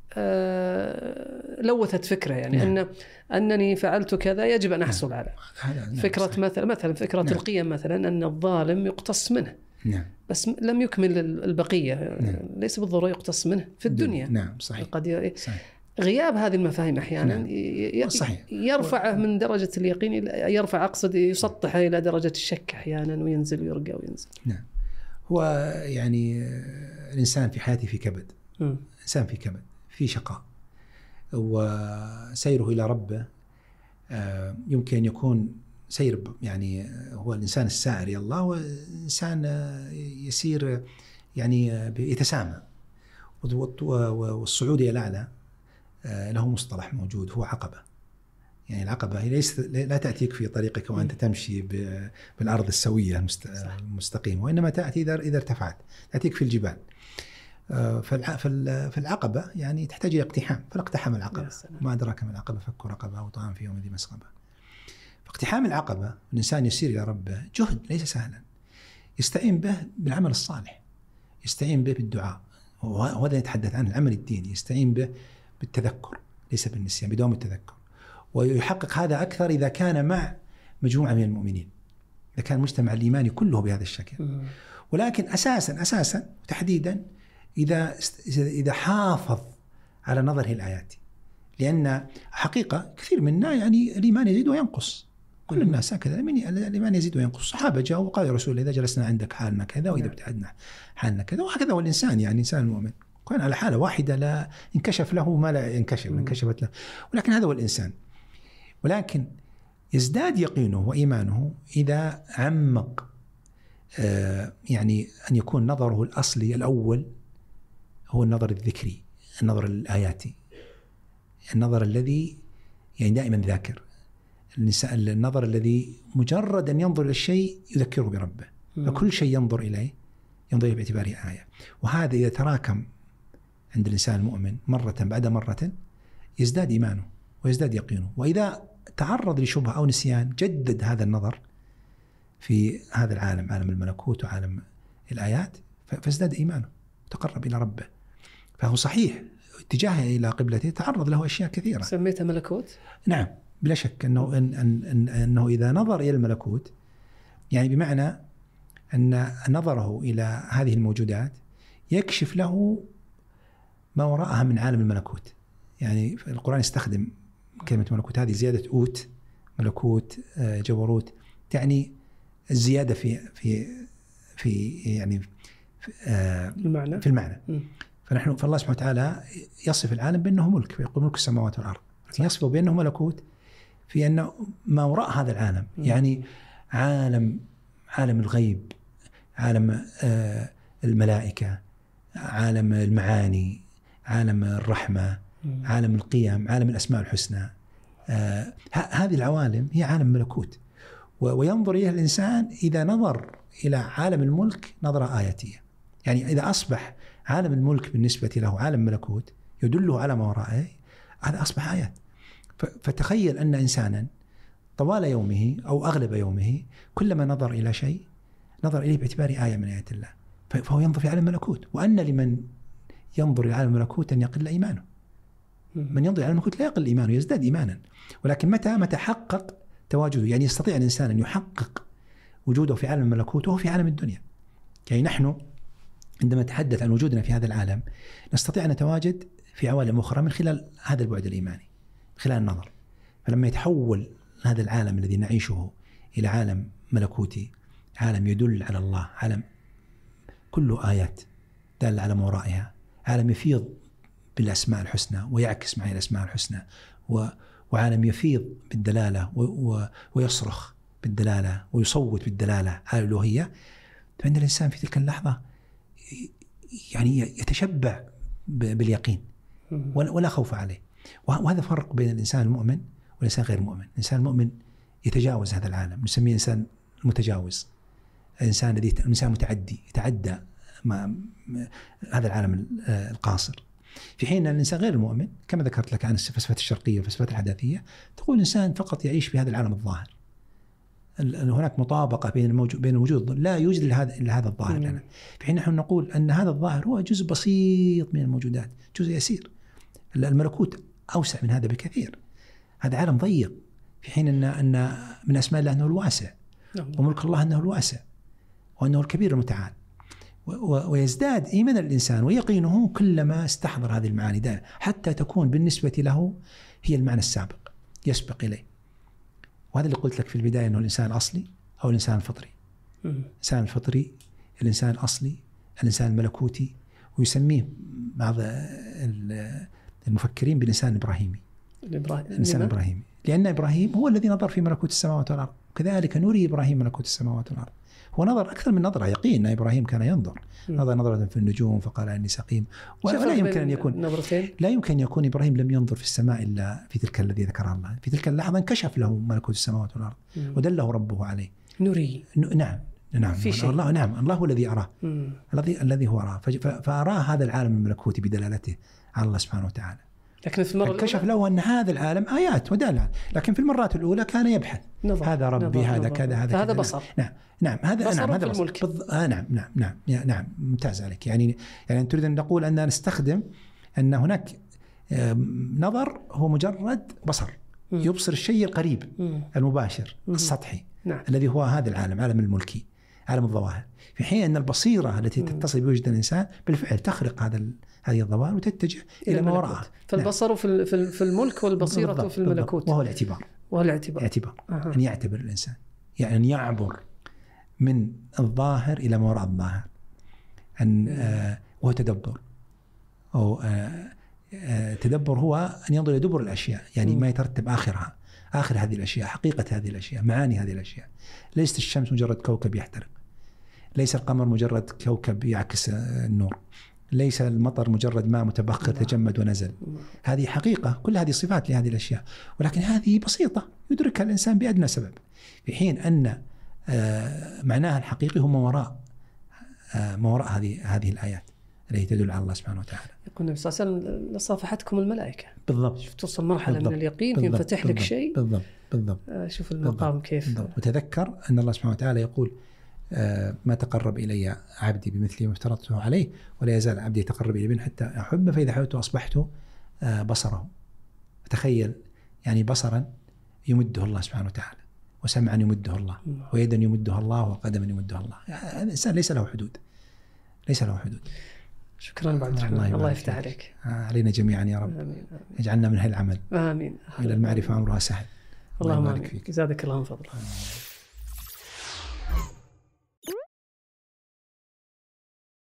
آه لوثت فكرة، يعني نعم. أن أنني فعلت كذا يجب أن أحصل نعم. على نعم. فكرة صحيح. مثلا مثلا فكرة نعم. القيم مثلا أن الظالم يقتص منه نعم. بس لم يكمل البقية نعم. ليس بالضرورة يقتص منه في الدنيا نعم صحيح. قد صحيح. غياب هذه المفاهيم أحيانا نعم. صحيح. يرفعه من درجة اليقين، يرفع أقصد يسطحه إلى درجة الشك أحيانا، وينزل ويرقى وينزل. نعم. هو يعني الإنسان في حياته في كبد، م. إنسان في كبد، في شقاء، وسيره إلى ربه يمكن أن يكون سير يعني هو الإنسان السائر إلى الله، وإنسان يسير يعني يتسامى، والصعود إلى الأعلى له مصطلح موجود هو عقبة. يعني العقبة هي ليس لا تأتيك في طريقك وأنت تمشي بالأرض السوية المستقيمة، وإنما تأتي إذا إذا ارتفعت، تأتيك في الجبال. فالعقبة يعني تحتاج إلى اقتحام، فاقتحم العقبة. ما أدراك ما العقبة، فك رقبة أو طعام في يوم ذي مسغبة. فاقتحام العقبة الإنسان يسير إلى ربه جهد ليس سهلا، يستعين به بالعمل الصالح، يستعين به بالدعاء، وهذا يتحدث عنه العمل الديني، يستعين به بالتذكر ليس بالنسيان، بدوام التذكر. ويحقق هذا أكثر إذا كان مع مجموعة من المؤمنين، إذا كان المجتمع الإيماني كله بهذا الشكل. ولكن أساسا أساسا تحديدا إذا إذا حافظ على نظره الآيات، لأن حقيقة كثير منا يعني الإيمان يزيد وينقص، كل الناس هكذا، الإيمان يزيد وينقص. الصحابة جاءوا وقال يا رسول الله إذا جلسنا عندك حالنا كذا، وإذا ابتعدنا حالنا كذا، وهكذا. والإنسان يعني إنسان المؤمن كان على حالة واحدة لا انكشف له ما لا ينكشف، انكشفت له، ولكن هذا هو الإنسان. ولكن يزداد يقينه وإيمانه إذا عمق آه يعني أن يكون نظره الأصلي الأول هو النظر الذكري، النظر الآياتي، النظر الذي يعني دائما ذاكر، النظر الذي مجرد أن ينظر للشيء يذكره بربه، فكل شيء ينظر إليه ينظر إليه باعتباره آية. وهذا إذا تراكم عند الإنسان المؤمن مرة بعد مرة يزداد إيمانه ويزداد يقينه. وإذا تعرض لشبهة أو نسيان جدد هذا النظر في هذا العالم، عالم الملكوت وعالم الآيات، فازداد إيمانه وتقرب إلى ربه. فهو صحيح اتجاهه إلى قبلته تعرض له أشياء كثيرة. سميتها ملكوت؟ نعم بلا شك أنه, إن أن أن أنه إذا نظر إلى الملكوت يعني بمعنى أن نظره إلى هذه الموجودات يكشف له ما وراءها من عالم الملكوت. يعني القرآن يستخدم كلمة ملكوت هذه زيادة أوت، ملكوت جبروت، يعني الزيادة في في في يعني في المعنى في المعنى. م. فنحن فالله سبحانه وتعالى يصف العالم بأنه ملك، فيقول ملك السماوات والأرض، يصفه بأنه ملكوت في أنه ما وراء هذا العالم. م. يعني عالم عالم الغيب، عالم الملائكة، عالم المعاني، عالم الرحمة، م. عالم القيم، عالم الأسماء الحسنى. آه هذه العوالم هي عالم ملكوت، وينظر إليها الإنسان إذا نظر إلى عالم الملك نظرة آياتية. يعني إذا أصبح عالم الملك بالنسبة له عالم ملكوت يدله على ما وراءه، هذا أصبح آيات. فتخيل أن إنسانا طوال يومه أو أغلب يومه كلما نظر إلى شيء نظر إليه باعتبار آية من آيات الله، فهو ينظر في عالم الملكوت. وأن لمن ينظر إلى عالم الملكوت أن يقل إيمانه. من ينظر إلى عالم الملكوت لا يقل إيمانه، يزداد إيمانا. ولكن متى متى حقق تواجده، يعني يستطيع الإنسان أن يحقق وجوده في عالم الملكوت وهو في عالم الدنيا. يعني نحن عندما نتحدث عن وجودنا في هذا العالم نستطيع أن نتواجد في عوالم أخرى من خلال هذا البعد الإيماني، من خلال النظر. فلما يتحول هذا العالم الذي نعيشه إلى عالم ملكوتي، عالم يدل على الله، عالم كله آيات دالة على ما ورائها، عالم يفيض بالأسماء الحسنى ويعكس معي الأسماء الحسنى، وعالم يفيض بالدلالة ويصرخ بالدلالة ويصوت بالدلالة على الألوهية، فإن الإنسان في تلك اللحظة يعني يتشبع باليقين ولا خوف عليه. وهذا فرق بين الإنسان المؤمن والإنسان غير المؤمن. الإنسان المؤمن يتجاوز هذا العالم، نسميه إنسان متجاوز، الإنسان الذي الإنسان متعدي يتعدى ما هذا العالم القاصر. في حين أن الإنسان غير المؤمن كما ذكرت لك عن الفلسفة الشرقية والفلسفة الحداثية تقول الإنسان فقط يعيش في هذا العالم الظاهر، هناك مطابقة بين الموجود بين الوجود، لا يوجد لهذا إلا هذا الظاهر لنا. في حين نحن نقول أن هذا الظاهر هو جزء بسيط من الموجودات، جزء يسير. الملكوت أوسع من هذا بكثير، هذا عالم ضيق. في حين أن أن من أسماء الله أنه الواسع، وملك الله أنه الواسع وأنه الكبير المتعال. ويزداد إيمان الإنسان ويقينه كلما استحضر هذه المعاني دائما، حتى تكون بالنسبة له هي المعنى السابق يسبق إليه. وهذا اللي قلت لك في البداية أنه الإنسان الأصلي أو الإنسان الفطري. الإنسان الفطري، الإنسان الأصلي، الإنسان الملكوتي، ويسميه بعض المفكرين بالإنسان الإبراهيمي. الإنسان الإبراهيمي لأن إبراهيم هو الذي نظر في ملكوت السماوات والأرض، كذلك نري إبراهيم ملكوت السماوات والأرض. هو نظر أكثر من نظرة، يقين أن إبراهيم كان ينظر، نظر نظرة في النجوم فقال إني سقيم. ولا يمكن أن يكون نظرتين. لا يمكن أن يكون إبراهيم لم ينظر في السماء إلا في تلك الذي ذكرها الله. في تلك اللحظة انكشف له ملكوت السماوات والأرض ودله ربه عليه. نري نعم نعم الله نعم الله هو الذي أراه، الذي الذي هو أراه، فأراه هذا العالم الملكوتي بدلالته على الله سبحانه وتعالى. لكن في المرة كشف له أن هذا العالم آيات ودلالات، لكن في المرات الأولى كان يبحث نظر. هذا ربي نظر. هذا نظر. كذا هذا هذا كذا. بصر. نعم نعم هذا بصر نعم هذا بصر. بصر. آه نعم نعم نعم نعم ممتاز عليك. يعني يعني تريد أن نقول أن نستخدم أن هناك نظر هو مجرد بصر م. يبصر الشيء القريب م. المباشر م. السطحي نعم. الذي هو هذا العالم، عالم الملكي، عالم الظواهر. في حين أن البصيرة التي م. تتصل بوجود الإنسان بالفعل تخرق هذا هذه الظواهر وتتجه إلى ما وراءها. فالبصر نعم. في في الملك والبصيرة بالضبط. في الملكوت بالضبط. وهو الاعتبار. وهو الاعتبار اعتبار أه. أن يعتبر الإنسان، يعني أن يعبر من الظاهر إلى ما وراء الظاهر، أن آه وهو تدبر أو آه آه تدبر هو أن ينظر إلى دبر الأشياء، يعني م. ما يترتب آخرها، آخر هذه الأشياء، حقيقة هذه الأشياء، معاني هذه الأشياء. ليست الشمس مجرد كوكب يحترق، ليس القمر مجرد كوكب يعكس النور، ليس المطر مجرد ماء متبخر تجمد ونزل. هذه حقيقة، كل هذه صفات لهذه الأشياء، ولكن هذه بسيطة يدركها الإنسان بأدنى سبب. في حين أن معناها الحقيقي هو ما وراء ما وراء هذه هذه الآيات التي تدل على الله سبحانه وتعالى. يقول النبي صلى الله عليه وسلم لصافحتكم الملائكة. بالضبط. توصل مرحلة بالضبط. من اليقين ينفتح لك شيء. بالضبط بالضبط. شوف المقام بالضبط. كيف. بالضبط. وتذكر أن الله سبحانه وتعالى يقول ما تقرب إلي عبدي بمثل ما افترضته عليه ولا يزال عبدي يتقرب إلي حتى أحب، فإذا حببت أصبحت بصره. تخيل يعني بصرا يمده الله سبحانه وتعالى، وسمعا يمده الله، ويدا يمدها الله، وقدما يمدها الله. يعني الإنسان ليس له حدود، ليس له حدود. شكرا أبو عبد الرحمن، الله يفتح عليك. علينا جميعا يا رب. آمين. اجعلنا من هالعمل. آمين. إلى المعرفة أمرها سهل. اللهم آمين. جزاك الله من فضله.